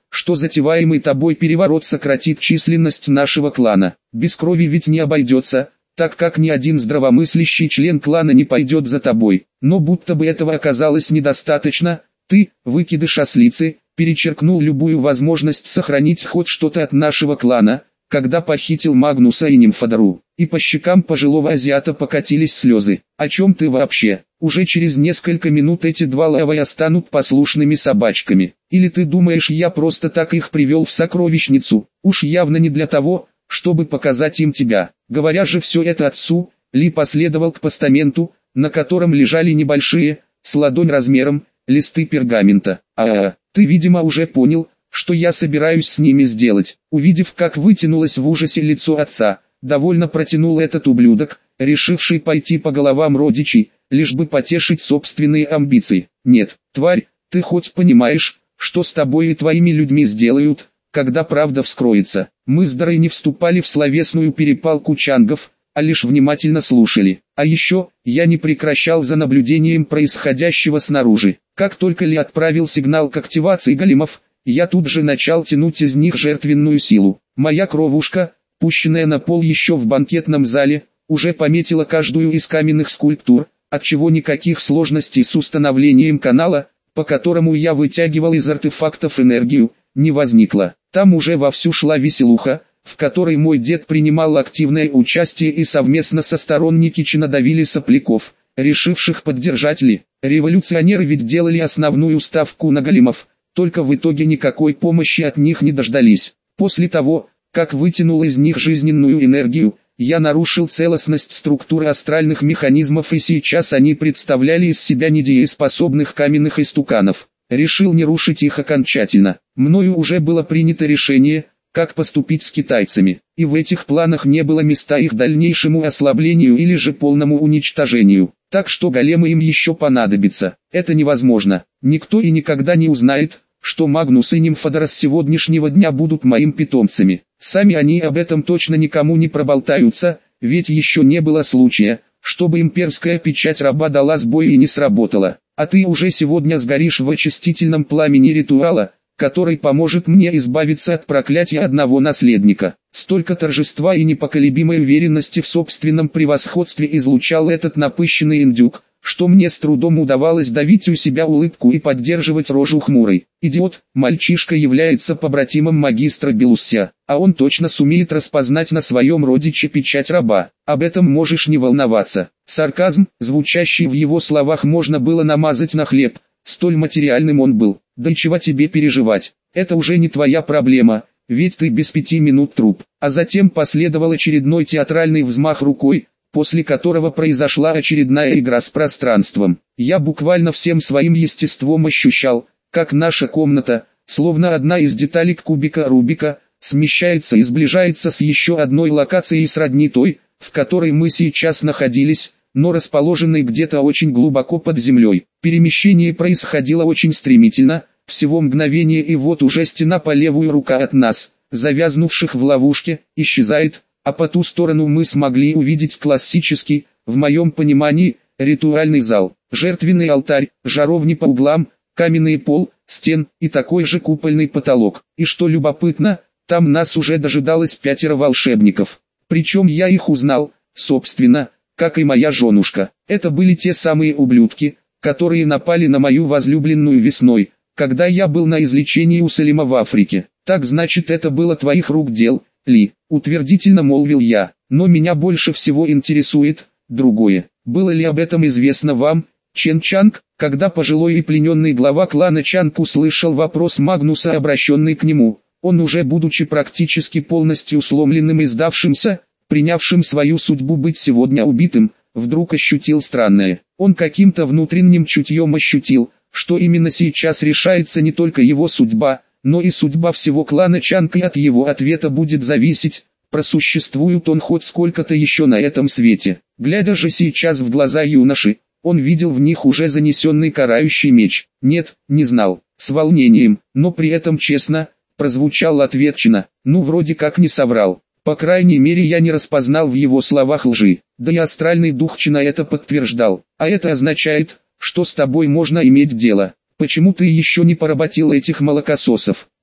что затеваемый тобой переворот сократит численность нашего клана. Без крови ведь не обойдется, так как ни один здравомыслящий член клана не пойдет за тобой. Но будто бы этого оказалось недостаточно, ты, выкидыш ослицы, перечеркнул любую возможность сохранить хоть что-то от нашего клана, когда похитил Магнуса и Нимфодору. И по щекам пожилого азиата покатились слезы. О чем ты вообще? Уже через несколько минут эти два лавая станут послушными собачками. Или ты думаешь, я просто так их привел в сокровищницу? Уж явно не для того, чтобы показать им тебя. Говоря же все это отцу, Ли последовал к постаменту, на котором лежали небольшие, с ладонь размером, листы пергамента. А, ты, видимо, уже понял, что я собираюсь с ними сделать. Увидев, как вытянулось в ужасе лицо отца, довольно протянул этот ублюдок, решивший пойти по головам родичей, лишь бы потешить собственные амбиции. Нет, тварь, ты хоть понимаешь, что с тобой и твоими людьми сделают, когда правда вскроется? Мы с Дарой не вступали в словесную перепалку чангов, а лишь внимательно слушали. А еще, я не прекращал за наблюдением происходящего снаружи. Как только Ли отправил сигнал к активации големов, я тут же начал тянуть из них жертвенную силу. Моя кровушка, пущенная на пол еще в банкетном зале, уже пометила каждую из каменных скульптур, отчего никаких сложностей с установлением канала, по которому я вытягивал из артефактов энергию, не возникло. Там уже вовсю шла веселуха, в которой мой дед принимал активное участие, и совместно со сторонники чинодавили сопляков, решивших поддержать Ли. Революционеры ведь делали основную ставку на големов, только в итоге никакой помощи от них не дождались. После того, как вытянул из них жизненную энергию, я нарушил целостность структуры астральных механизмов, и сейчас они представляли из себя недееспособных каменных истуканов. Решил не рушить их окончательно. Мною уже было принято решение, как поступить с китайцами, и в этих планах не было места их дальнейшему ослаблению или же полному уничтожению. Так что големы им еще понадобятся. Это невозможно. Никто и никогда не узнает, что Магнус и Нимфодора с сегодняшнего дня будут моим питомцами. Сами они об этом точно никому не проболтаются, ведь еще не было случая, чтобы имперская печать раба дала сбой и не сработала. А ты уже сегодня сгоришь в очистительном пламени ритуала, который поможет мне избавиться от проклятия одного наследника. Столько торжества и непоколебимой уверенности в собственном превосходстве излучал этот напыщенный индюк, что мне с трудом удавалось давить у себя улыбку и поддерживать рожу хмурой. Идиот, мальчишка является побратимом магистра Белуся, а он точно сумеет распознать на своем родиче печать раба. Об этом можешь не волноваться. Сарказм, звучащий в его словах, можно было намазать на хлеб, столь материальным он был. Да и чего тебе переживать, это уже не твоя проблема, ведь ты без пяти минут труп. А затем последовал очередной театральный взмах рукой, после которого произошла очередная игра с пространством. Я буквально всем своим естеством ощущал, как наша комната, словно одна из деталек кубика Рубика, смещается и сближается с еще одной локацией сродни той, в которой мы сейчас находились, но расположенной где-то очень глубоко под землей. Перемещение происходило очень стремительно, всего мгновение, и вот уже стена по левую рука от нас, завязнувших в ловушке, исчезает, а по ту сторону мы смогли увидеть классический, в моем понимании, ритуальный зал. Жертвенный алтарь, жаровни по углам, каменный пол, стен и такой же купольный потолок. И что любопытно, там нас уже дожидалось пятеро волшебников. Причем я их узнал, собственно, как и моя женушка. Это были те самые ублюдки, которые напали на мою возлюбленную весной, когда я был на излечении у Салима в Африке. Так значит, это было твоих рук дел, Ли, утвердительно молвил я. Но меня больше всего интересует другое. Было ли об этом известно вам, Чен Чанг? Когда пожилой и плененный глава клана Чанг услышал вопрос Магнуса, обращенный к нему, он, уже будучи практически полностью сломленным и сдавшимся, принявшим свою судьбу быть сегодня убитым, вдруг ощутил странное. Он каким-то внутренним чутьем ощутил, что именно сейчас решается не только его судьба, но и судьба всего клана Чанг, и от его ответа будет зависеть, просуществует он хоть сколько-то еще на этом свете. Глядя же сейчас в глаза юноши, он видел в них уже занесенный карающий меч. Нет, не знал, с волнением, но при этом честно, прозвучал ответ Чена. Ну, вроде как не соврал. По крайней мере, я не распознал в его словах лжи. Да и астральный дух Чена это подтверждал. А это означает, что с тобой можно иметь дело. Почему ты еще не поработил этих молокососов?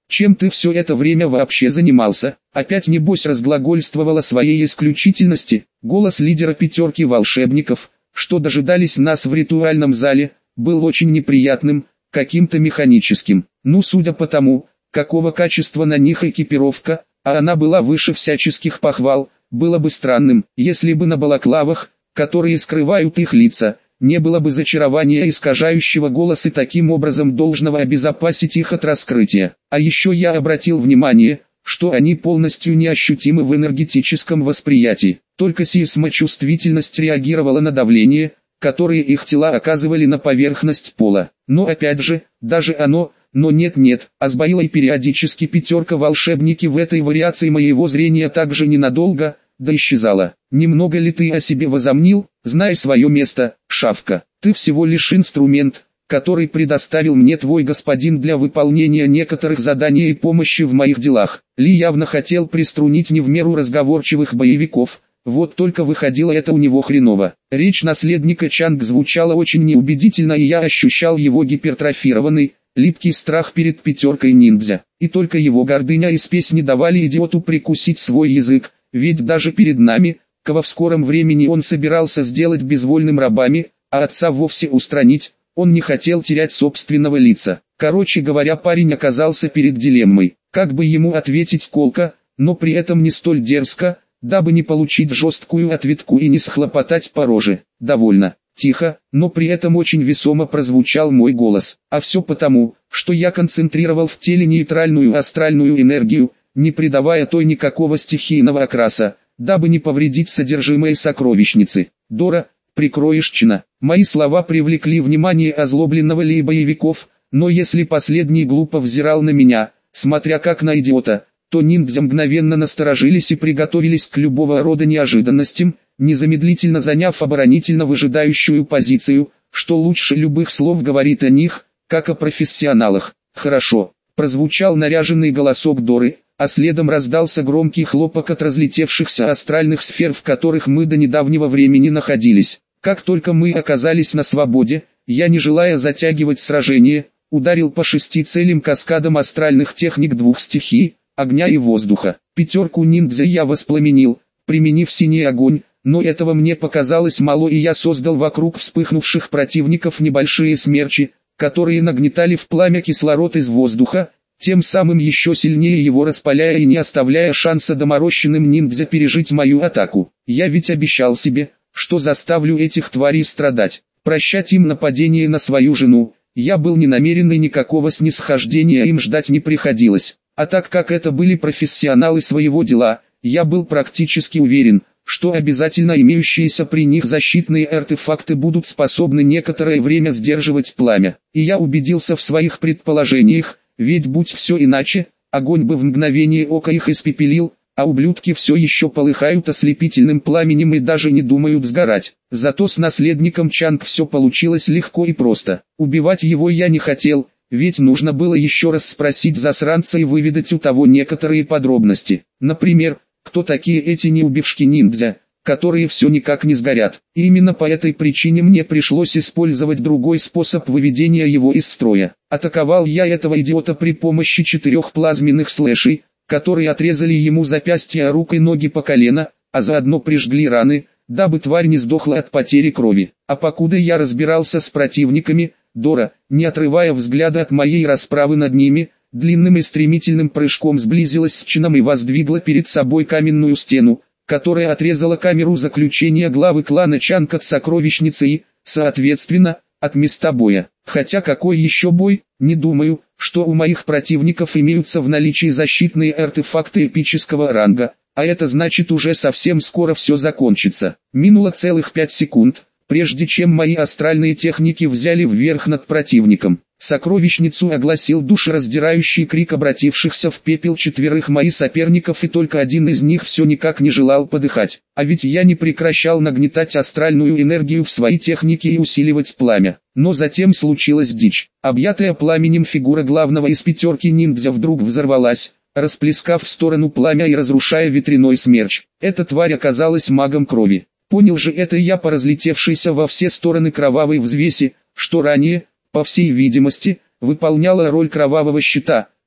Чем ты все это время вообще занимался? Опять небось разглагольствовал о своей исключительности. Голос лидера пятерки волшебников, что дожидались нас в ритуальном зале, был очень неприятным, каким-то механическим. Ну, судя по тому, какого качества на них экипировка, а она была выше всяческих похвал, было бы странным, если бы на балаклавах, которые скрывают их лица, не было бы зачарования искажающего голос и таким образом должного обезопасить их от раскрытия. А еще я обратил внимание, что они полностью неощутимы в энергетическом восприятии. Только сейсмочувствительность реагировала на давление, которое их тела оказывали на поверхность пола. Но опять же, даже оно, но нет-нет, а сбоила и периодически пятерка волшебники в этой вариации моего зрения также ненадолго, да исчезала. Немного ли ты о себе возомнил? Знай свое место, шавка. Ты всего лишь инструмент, который предоставил мне твой господин для выполнения некоторых заданий и помощи в моих делах. Ли явно хотел приструнить не в меру разговорчивых боевиков, вот только выходило это у него хреново. Речь наследника Чанг звучала очень неубедительно, и я ощущал его гипертрофированный, липкий страх перед пятеркой ниндзя. И только его гордыня и спесь не давали идиоту прикусить свой язык, ведь даже перед нами, кого в скором времени он собирался сделать безвольным рабами, а отца вовсе устранить, он не хотел терять собственного лица. Короче говоря, парень оказался перед дилеммой, как бы ему ответить колко, но при этом не столь дерзко, дабы не получить жесткую ответку и не схлопотать по роже. Довольно тихо, но при этом очень весомо прозвучал мой голос. А все потому, что я концентрировал в теле нейтральную астральную энергию, не придавая той никакого стихийного окраса, дабы не повредить содержимое сокровищницы. Дора, прикроешь чина. Мои слова привлекли внимание озлобленного Ли боевиков, но если последний глупо взирал на меня, смотря как на идиота, то ниндзя мгновенно насторожились и приготовились к любого рода неожиданностям, незамедлительно заняв оборонительно выжидающую позицию, что лучше любых слов говорит о них, как о профессионалах. «Хорошо», — прозвучал наряженный голосок Доры, а следом раздался громкий хлопок от разлетевшихся астральных сфер, в которых мы до недавнего времени находились. Как только мы оказались на свободе, я, не желая затягивать сражение, ударил по шести целям каскадом астральных техник двух стихий, огня и воздуха. Пятерку ниндзя я воспламенил, применив синий огонь, но этого мне показалось мало, и я создал вокруг вспыхнувших противников небольшие смерчи, которые нагнетали в пламя кислород из воздуха, тем самым еще сильнее его распаляя и не оставляя шанса доморощенным ниндзя пережить мою атаку. Я ведь обещал себе, что заставлю этих тварей страдать. Прощать им нападение на свою жену, я был не намерен, и никакого снисхождения им ждать не приходилось. А так как это были профессионалы своего дела, я был практически уверен, что обязательно имеющиеся при них защитные артефакты будут способны некоторое время сдерживать пламя. И я убедился в своих предположениях, ведь будь все иначе, огонь бы в мгновение ока их испепелил, а ублюдки все еще полыхают ослепительным пламенем и даже не думают сгорать. Зато с наследником Чанг все получилось легко и просто. Убивать его я не хотел, ведь нужно было еще раз спросить засранца и выведать у того некоторые подробности. Например, кто такие эти неубившки ниндзя, которые все никак не сгорят. И именно по этой причине мне пришлось использовать другой способ выведения его из строя. Атаковал я этого идиота при помощи четырех плазменных слэшей, которые отрезали ему запястья, рук и ноги по колено, а заодно прижгли раны, дабы тварь не сдохла от потери крови. А покуда я разбирался с противниками, Дора, не отрывая взгляда от моей расправы над ними, длинным и стремительным прыжком сблизилась с Чином и воздвигла перед собой каменную стену, которая отрезала камеру заключения главы клана Чанг от сокровищницы и, соответственно, от места боя. Хотя какой еще бой, не думаю, что у моих противников имеются в наличии защитные артефакты эпического ранга, а это значит, уже совсем скоро все закончится. Минуло целых пять секунд, прежде чем мои астральные техники взяли вверх над противником. Сокровищницу огласил душераздирающий крик обратившихся в пепел четверых моих соперников, и только один из них все никак не желал подыхать. А ведь я не прекращал нагнетать астральную энергию в свои техники и усиливать пламя. Но затем случилась дичь. Объятая пламенем фигура главного из пятерки ниндзя вдруг взорвалась, расплескав в сторону пламя и разрушая ветряной смерч. Эта тварь оказалась магом крови. Понял же это я по разлетевшейся во все стороны кровавой взвеси, что ранее, по всей видимости, выполняла роль кровавого щита,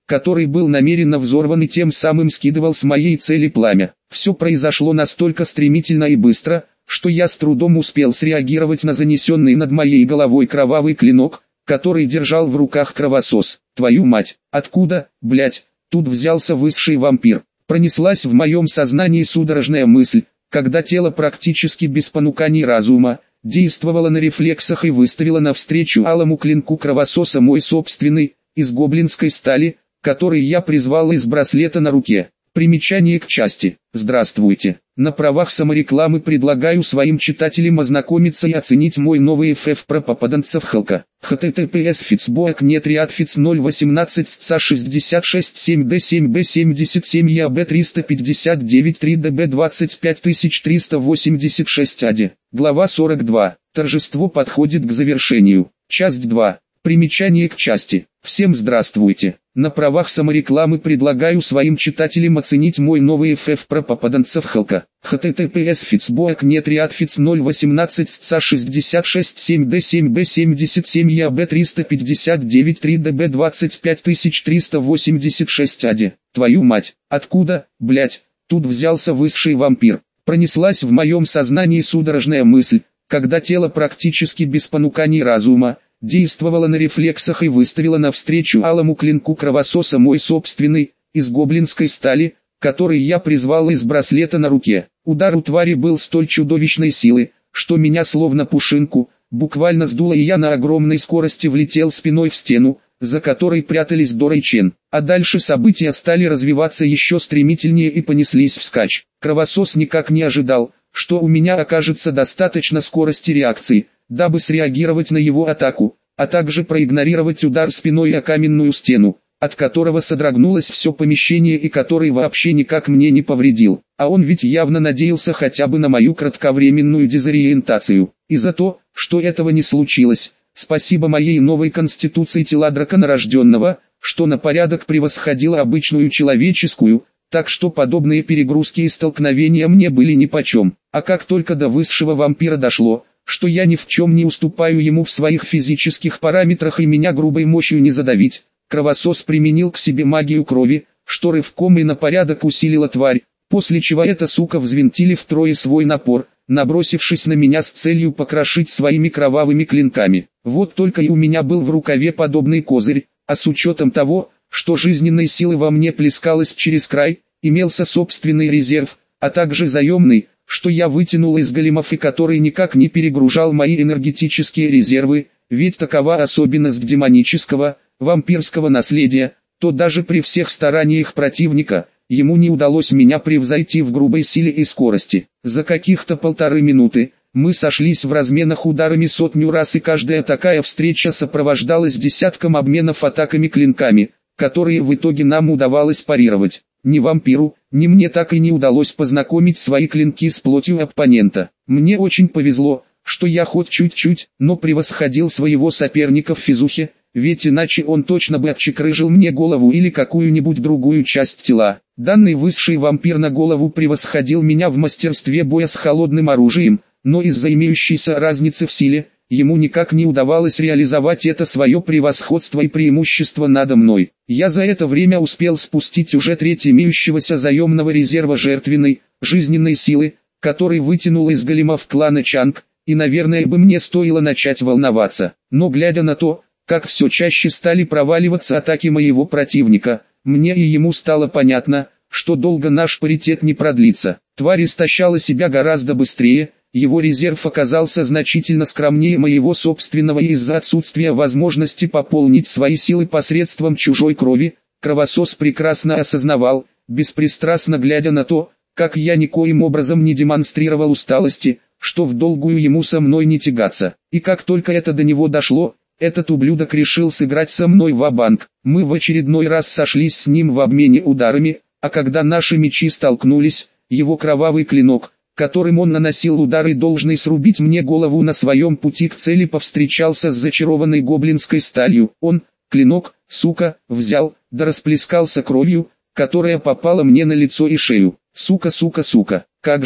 который был намеренно взорван и тем самым скидывал с моей цели пламя. Все произошло настолько стремительно и быстро, что я с трудом успел среагировать на занесенный над моей головой кровавый клинок, который держал в руках кровосос. Твою мать, откуда, блять, тут взялся высший вампир? Пронеслась в моем сознании судорожная мысль, когда тело практически без понуканий разума, действовало на рефлексах и выставило навстречу алому клинку кровососа мой собственный, из гоблинской стали, который я призвал из браслета на руке. Примечание к части. Здравствуйте. На правах саморекламы предлагаю своим читателям ознакомиться и оценить мой новый эф эф про попаданцев Халка. https фицбоек нет риадфиц ноль восемнадцать сца шестьдесят шесть семь д семь б семьдесят семь яб триста пятьдесят девять три дб двадцать пять тысяч триста восемьдесят шесть ади. Глава сорок два. Торжество подходит к завершению. Часть два. Примечание к части. Всем здравствуйте. На правах саморекламы предлагаю своим читателям оценить мой новый эф эф про попаданцев Халка. https фицбоек нет риадфиц ноль восемнадцать сца шестьдесят шесть семь д семь б семьдесят семь яб триста пятьдесят девять три дб двадцать пять тысяч триста восемьдесят шесть ади. Твою мать, откуда, блять, тут взялся высший вампир? Пронеслась в моем сознании судорожная мысль, когда тело практически без понуканий разума, действовала на рефлексах и выставила навстречу алому клинку кровососа мой собственный, из гоблинской стали, который я призвал из браслета на руке. Удар у твари был столь чудовищной силы, что меня словно пушинку, буквально сдуло, и я на огромной скорости влетел спиной в стену, за которой прятались Дора и Чен. А дальше события стали развиваться еще стремительнее и понеслись вскачь. Кровосос никак не ожидал, что у меня окажется достаточно скорости реакции, дабы среагировать на его атаку, а также проигнорировать удар спиной о каменную стену, от которого содрогнулось все помещение и который вообще никак мне не повредил. А он ведь явно надеялся хотя бы на мою кратковременную дезориентацию. И за то, что этого не случилось, спасибо моей новой конституции тела драконорожденного, что на порядок превосходила обычную человеческую, так что подобные перегрузки и столкновения мне были нипочем. А как только до высшего вампира дошло, что я ни в чем не уступаю ему в своих физических параметрах и меня грубой мощью не задавить, кровосос применил к себе магию крови, что рывком и на порядок усилила тварь, после чего эта сука взвинтили втрое свой напор, набросившись на меня с целью покрошить своими кровавыми клинками. Вот только и у меня был в рукаве подобный козырь, а с учетом того, что жизненной силы во мне плескалось через край, имелся собственный резерв, а также заемный, что я вытянул из големов и который никак не перегружал мои энергетические резервы, ведь такова особенность демонического, вампирского наследия, то даже при всех стараниях противника, ему не удалось меня превзойти в грубой силе и скорости. За каких-то полторы минуты, мы сошлись в разменах ударами сотню раз, и каждая такая встреча сопровождалась десятком обменов атаками клинками, которые в итоге нам удавалось парировать. Ни вампиру, ни мне так и не удалось познакомить свои клинки с плотью оппонента. Мне очень повезло, что я хоть чуть-чуть, но превосходил своего соперника в физухе, ведь иначе он точно бы отчекрыжил мне голову или какую-нибудь другую часть тела. Данный высший вампир на голову превосходил меня в мастерстве боя с холодным оружием, но из-за имеющейся разницы в силе, ему никак не удавалось реализовать это свое превосходство и преимущество надо мной. Я за это время успел спустить уже треть имеющегося заемного резерва жертвенной, жизненной силы, который вытянул из големов клана Чанг, и наверное бы мне стоило начать волноваться. Но глядя на то, как все чаще стали проваливаться атаки моего противника, мне и ему стало понятно, что долго наш паритет не продлится. Тварь истощала себя гораздо быстрее, его резерв оказался значительно скромнее моего собственного, и из-за отсутствия возможности пополнить свои силы посредством чужой крови, кровосос прекрасно осознавал, беспристрастно глядя на то, как я никоим образом не демонстрировал усталости, что в долгую ему со мной не тягаться. И как только это до него дошло, этот ублюдок решил сыграть со мной ва-банк. Мы в очередной раз сошлись с ним в обмене ударами, а когда наши мечи столкнулись, его кровавый клинок, которым он наносил удары, должный срубить мне голову на своем пути к цели, повстречался с зачарованной гоблинской сталью. Он, клинок, сука, взял, да расплескался кровью, которая попала мне на лицо и шею. Сука, сука, сука, как же,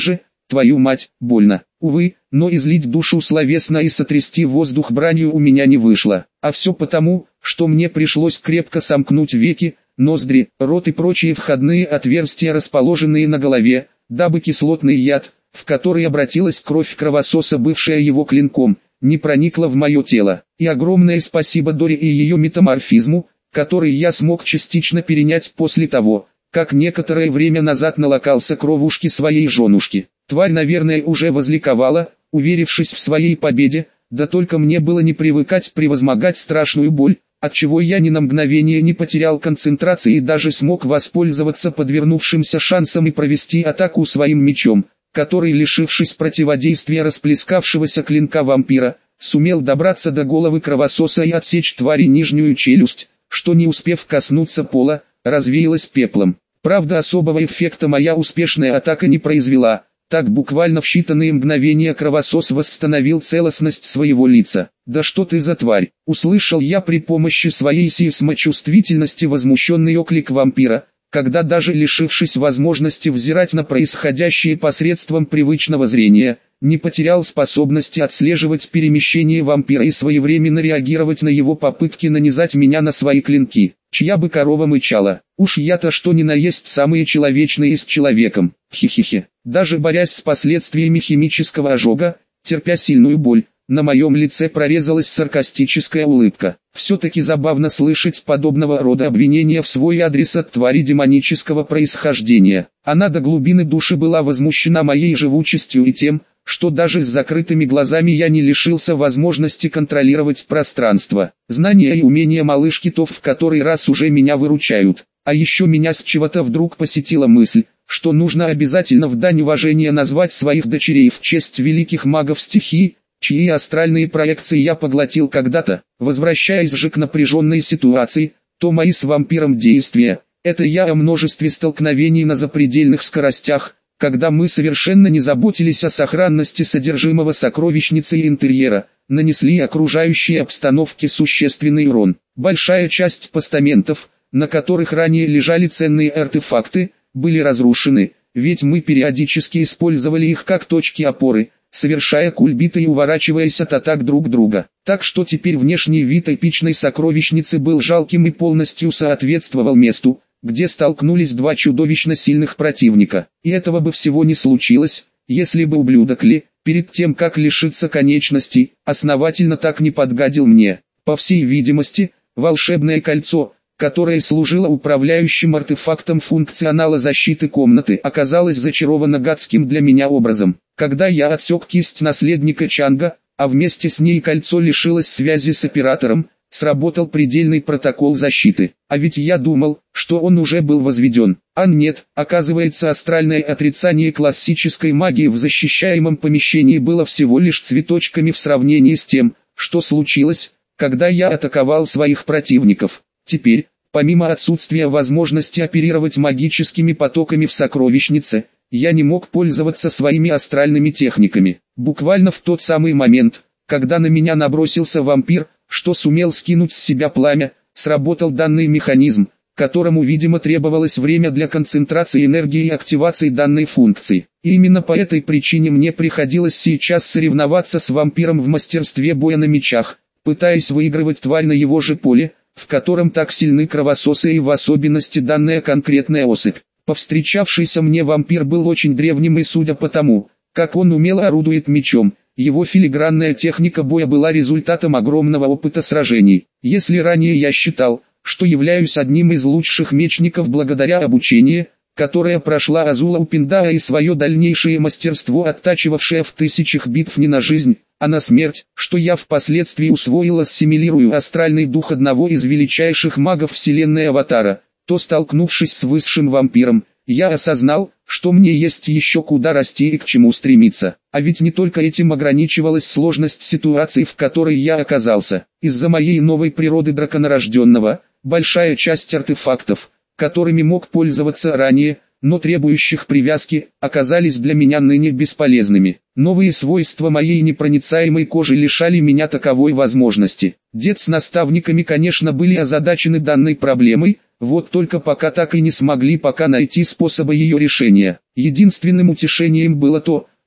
Твою мать, больно. Увы, но излить душу словесно и сотрясти воздух бранью у меня не вышло. А все потому, что мне пришлось крепко сомкнуть веки, ноздри, рот и прочие входные отверстия, расположенные на голове, дабы кислотный яд, в который обратилась кровь кровососа, бывшая его клинком, не проникла в мое тело. И огромное спасибо Доре и ее метаморфизму, который я смог частично перенять после того, как некоторое время назад налокался кровушки своей женушки. Тварь, наверное, уже возликовала, уверившись в своей победе, да только мне было не привыкать превозмогать страшную боль, отчего я ни на мгновение не потерял концентрации и даже смог воспользоваться подвернувшимся шансом и провести атаку своим мечом, который, лишившись противодействия расплескавшегося клинка вампира, сумел добраться до головы кровососа и отсечь твари нижнюю челюсть, что, не успев коснуться пола, развеялась пеплом. Правда, особого эффекта моя успешная атака не произвела. Так буквально в считанные мгновения кровосос восстановил целостность своего лица. «Да что ты за тварь!» — услышал я при помощи своей сейсмочувствительности возмущенный оклик вампира, когда, даже лишившись возможности взирать на происходящее посредством привычного зрения, не потерял способности отслеживать перемещение вампира и своевременно реагировать на его попытки нанизать меня на свои клинки. Чья бы корова мычала, уж я-то что ни на есть самые человечные с человеком, хи-хи-хи. Даже борясь с последствиями химического ожога, терпя сильную боль, на моем лице прорезалась саркастическая улыбка. Все-таки забавно слышать подобного рода обвинения в свой адрес от твари демонического происхождения. Она до глубины души была возмущена моей живучестью и тем, что даже с закрытыми глазами я не лишился возможности контролировать пространство. Знания и умения малышки то в который раз уже меня выручают. А еще меня с чего-то вдруг посетила мысль, что нужно обязательно в дань уважения назвать своих дочерей в честь великих магов стихии, чьи астральные проекции я поглотил когда-то. Возвращаясь же к напряженной ситуации, то мои с вампиром действия, это я о множестве столкновений на запредельных скоростях, когда мы совершенно не заботились о сохранности содержимого сокровищницы и интерьера, нанесли окружающей обстановке существенный урон. Большая часть постаментов, на которых ранее лежали ценные артефакты, были разрушены, ведь мы периодически использовали их как точки опоры, совершая кульбиты и уворачиваясь от атак друг друга. Так что теперь внешний вид эпичной сокровищницы был жалким и полностью соответствовал месту, где столкнулись два чудовищно сильных противника. И этого бы всего не случилось, если бы ублюдок Ли, перед тем как лишиться конечностей, основательно так не подгадил мне. По всей видимости, волшебное кольцо, которое служило управляющим артефактом функционала защиты комнаты, оказалось зачаровано гадским для меня образом. Когда я отсек кисть наследника Чанга, а вместе с ней кольцо лишилось связи с оператором, сработал предельный протокол защиты. А ведь я думал, что он уже был возведен. А нет, оказывается, астральное отрицание классической магии в защищаемом помещении было всего лишь цветочками в сравнении с тем, что случилось, когда я атаковал своих противников. Теперь, помимо отсутствия возможности оперировать магическими потоками в сокровищнице, я не мог пользоваться своими астральными техниками. Буквально в тот самый момент, когда на меня набросился вампир, что сумел скинуть с себя пламя, сработал данный механизм, которому, видимо, требовалось время для концентрации энергии и активации данной функции. И именно по этой причине мне приходилось сейчас соревноваться с вампиром в мастерстве боя на мечах, пытаясь выигрывать тварь на его же поле, в котором так сильны кровососы и в особенности данная конкретная особь. Повстречавшийся мне вампир был очень древним и, судя по тому, как он умело орудует мечом, его филигранная техника боя была результатом огромного опыта сражений. Если ранее я считал, что являюсь одним из лучших мечников благодаря обучению, которое прошла Азула Упиндаа и свое дальнейшее мастерство, оттачивавшее в тысячах битв не на жизнь, а на смерть, что я впоследствии усвоил, ассимилирую астральный дух одного из величайших магов вселенной Аватара, то, столкнувшись с высшим вампиром, я осознал, что мне есть еще куда расти и к чему стремиться. А ведь не только этим ограничивалась сложность ситуации, в которой я оказался. Из-за моей новой природы драконорожденного, большая часть артефактов, которыми мог пользоваться ранее, но требующих привязки, оказались для меня ныне бесполезными. Новые свойства моей непроницаемой кожи лишали меня таковой возможности. Дед с наставниками, конечно, были озадачены данной проблемой, вот только пока так и не смогли пока найти способа ее решения. Единственным утешением было то,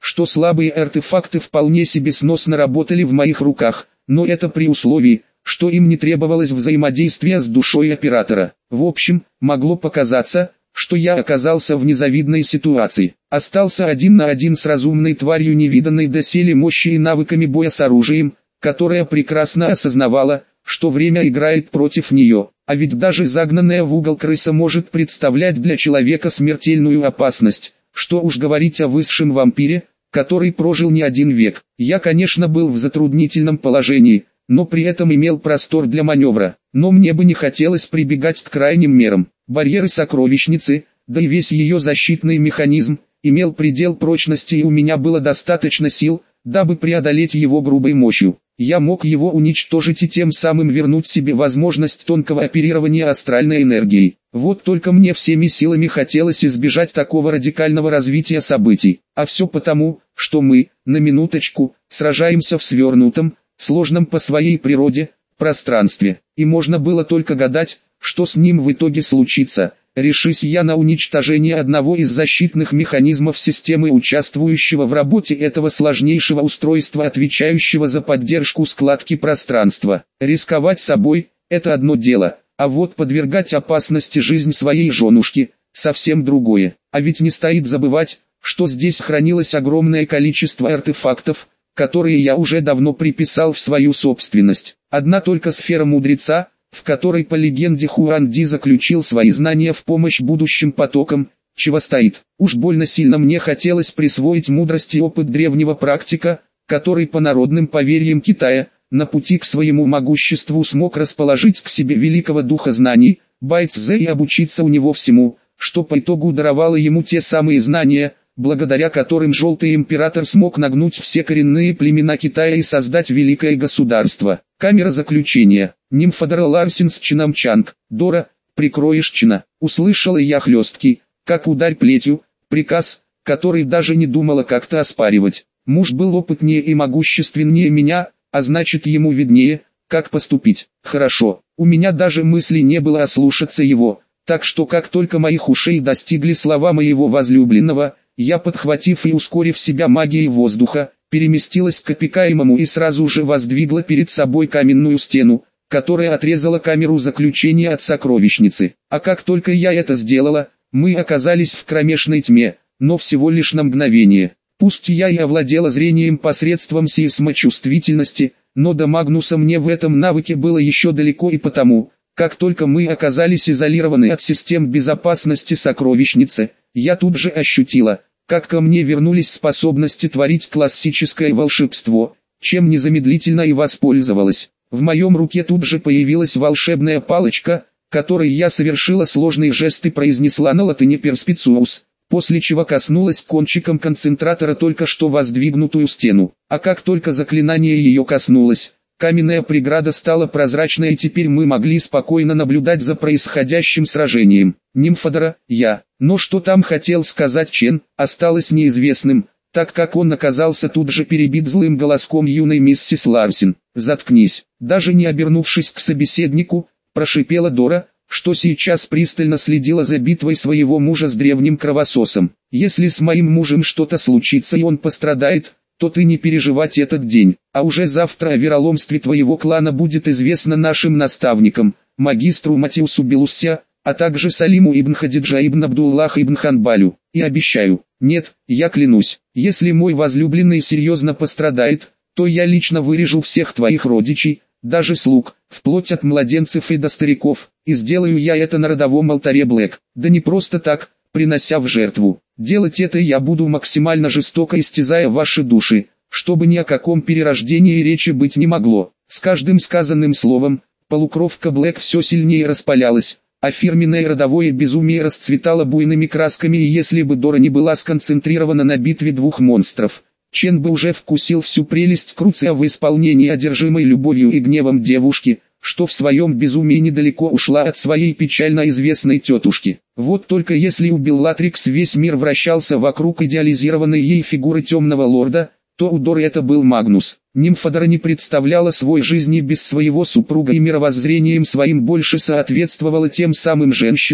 что слабые артефакты вполне себе сносно работали в моих руках, но это при условии, что им не требовалось взаимодействия с душой оператора. В общем, могло показаться, что я оказался в незавидной ситуации. Остался один на один с разумной тварью невиданной доселе мощи и навыками боя с оружием, которая прекрасно осознавала, что время играет против нее. А ведь даже загнанная в угол крыса может представлять для человека смертельную опасность. Что уж говорить о высшем вампире, который прожил не один век. Я, конечно, был в затруднительном положении, но при этом имел простор для маневра. Но мне бы не хотелось прибегать к крайним мерам. Барьеры сокровищницы, да и весь ее защитный механизм, имел предел прочности, и у меня было достаточно сил, дабы преодолеть его грубой мощью. Я мог его уничтожить и тем самым вернуть себе возможность тонкого оперирования астральной энергией. Вот только мне всеми силами хотелось избежать такого радикального развития событий. А все потому, что мы, на минуточку, сражаемся в свернутом, сложном по своей природе, пространстве. И можно было только гадать, что с ним в итоге случится. Решись я на уничтожение одного из защитных механизмов системы, участвующего в работе этого сложнейшего устройства, отвечающего за поддержку складки пространства. Рисковать собой – это одно дело, а вот подвергать опасности жизнь своей женушки – совсем другое. А ведь не стоит забывать, что здесь хранилось огромное количество артефактов, которые я уже давно приписал в свою собственность. Одна только сфера мудреца, в которой по легенде Хуан Ди заключил свои знания в помощь будущим потокам, чего стоит. Уж больно сильно мне хотелось присвоить мудрость и опыт древнего практика, который по народным поверьям Китая, на пути к своему могуществу смог расположить к себе великого духа знаний, Байцзе, и обучиться у него всему, что по итогу даровало ему те самые знания, благодаря которым Желтый Император смог нагнуть все коренные племена Китая и создать великое государство. Камера заключения. Нимфодора Ларсен с чином Чанг. Дора, прикроешь чина. Услышала я хлесткий, как ударь плетью, приказ, который даже не думала как-то оспаривать. Муж был опытнее и могущественнее меня, а значит ему виднее, как поступить. Хорошо, у меня даже мысли не было ослушаться его, так что как только моих ушей достигли слова моего возлюбленного, я, подхватив и ускорив себя магией воздуха, переместилась к опекаемому и сразу же воздвигла перед собой каменную стену, которая отрезала камеру заключения от сокровищницы. А как только я это сделала, мы оказались в кромешной тьме, но всего лишь на мгновение. Пусть я и овладела зрением посредством сейсмочувствительности, но до Магнуса мне в этом навыке было еще далеко, и потому, как только мы оказались изолированы от систем безопасности сокровищницы, я тут же ощутила, как ко мне вернулись способности творить классическое волшебство, чем незамедлительно и воспользовалась. В моем руке тут же появилась волшебная палочка, которой я совершила сложные жесты и произнесла на латыни «перспициус», после чего коснулась кончиком концентратора только что воздвигнутую стену. А как только заклинание ее коснулось, каменная преграда стала прозрачной, и теперь мы могли спокойно наблюдать за происходящим сражением. Нимфодора, я. Но что там хотел сказать Чен, осталось неизвестным, так как он оказался тут же перебит злым голоском юной миссис Ларсен. «Заткнись!» Даже не обернувшись к собеседнику, прошипела Дора, что сейчас пристально следила за битвой своего мужа с древним кровососом. «Если с моим мужем что-то случится и он пострадает, то ты не переживать этот день, а уже завтра о вероломстве твоего клана будет известно нашим наставникам, магистру Матиусу Белуся, а также Салиму ибн Хадиджа ибн Абдуллах ибн Ханбалю, и обещаю, нет, я клянусь, если мой возлюбленный серьезно пострадает, то я лично вырежу всех твоих родичей, даже слуг, вплоть от младенцев и до стариков, и сделаю я это на родовом алтаре Блэк, да не просто так, принося в жертву. Делать это я буду максимально жестоко, истязая ваши души, чтобы ни о каком перерождении речи быть не могло». С каждым сказанным словом, полукровка Блэк все сильнее распалялась, а фирменное родовое безумие расцветало буйными красками, и если бы Дора не была сконцентрирована на битве двух монстров, Чен бы уже вкусил всю прелесть Круция в исполнении одержимой любовью и гневом девушки, что в своем безумии недалеко ушла от своей печально известной тетушки. Вот только если у Беллатрикс весь мир вращался вокруг идеализированной ей фигуры темного лорда, то у Доры это был Магнус. Нимфодора не представляла свой жизни без своего супруга, и мировоззрением своим больше соответствовала тем самым женщина,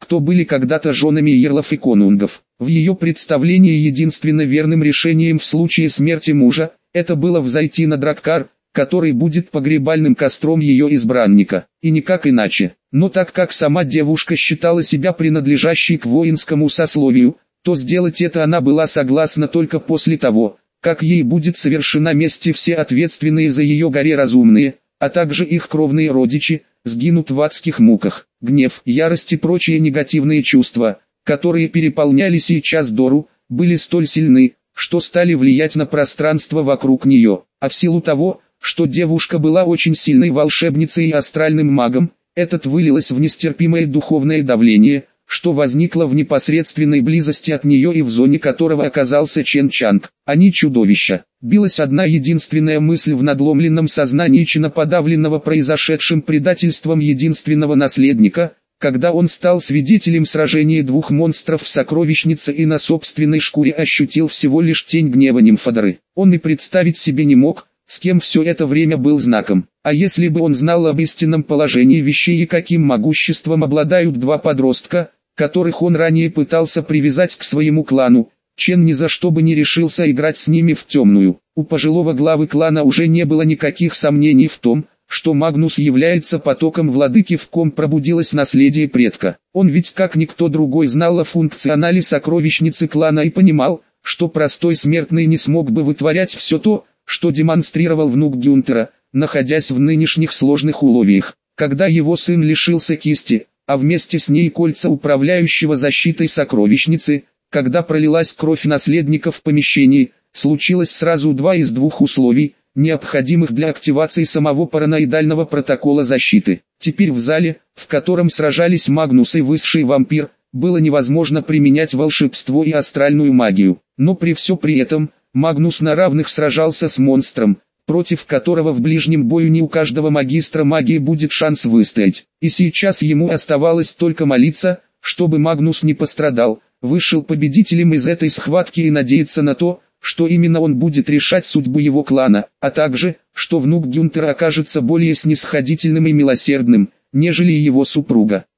кто были когда-то женами ярлов и конунгов. В ее представлении единственно верным решением в случае смерти мужа, это было взойти на Драккар, который будет погребальным костром ее избранника, и никак иначе. Но так как сама девушка считала себя принадлежащей к воинскому сословию, то сделать это она была согласна только после того, как ей будет совершена месть, и все ответственные за ее горе разумные, а также их кровные родичи, сгинут в адских муках. Гнев, ярость и прочие негативные чувства, которые переполняли сейчас Дору, были столь сильны, что стали влиять на пространство вокруг нее, а в силу того, что девушка была очень сильной волшебницей и астральным магом, это вылилось в нестерпимое духовное давление, что возникло в непосредственной близости от нее и в зоне которого оказался Чен Чанг. Они чудовища. Билась одна единственная мысль в надломленном сознании Чена, подавленного произошедшим предательством единственного наследника, когда он стал свидетелем сражения двух монстров в сокровищнице и на собственной шкуре ощутил всего лишь тень гнева Нимфадры. Он и представить себе не мог, с кем все это время был знаком. А если бы он знал об истинном положении вещей и каким могуществом обладают два подростка, которых он ранее пытался привязать к своему клану, Чен ни за что бы не решился играть с ними в темную. У пожилого главы клана уже не было никаких сомнений в том, что Магнус является потоком владыки, в ком пробудилось наследие предка. Он ведь как никто другой знал о функционале сокровищницы клана и понимал, что простой смертный не смог бы вытворять все то, что демонстрировал внук Гюнтера, находясь в нынешних сложных условиях. Когда его сын лишился кисти, а вместе с ней кольца управляющего защитой сокровищницы, когда пролилась кровь наследника в помещении, случилось сразу два из двух условий, необходимых для активации самого параноидального протокола защиты. Теперь в зале, в котором сражались Магнус и высший вампир, было невозможно применять волшебство и астральную магию. Но при все при этом, Магнус на равных сражался с монстром, против которого в ближнем бою не у каждого магистра магии будет шанс выстоять. И сейчас ему оставалось только молиться, чтобы Магнус не пострадал, вышел победителем из этой схватки и надеяться на то, что именно он будет решать судьбу его клана, а также, что внук Гюнтера окажется более снисходительным и милосердным, нежели его супруга.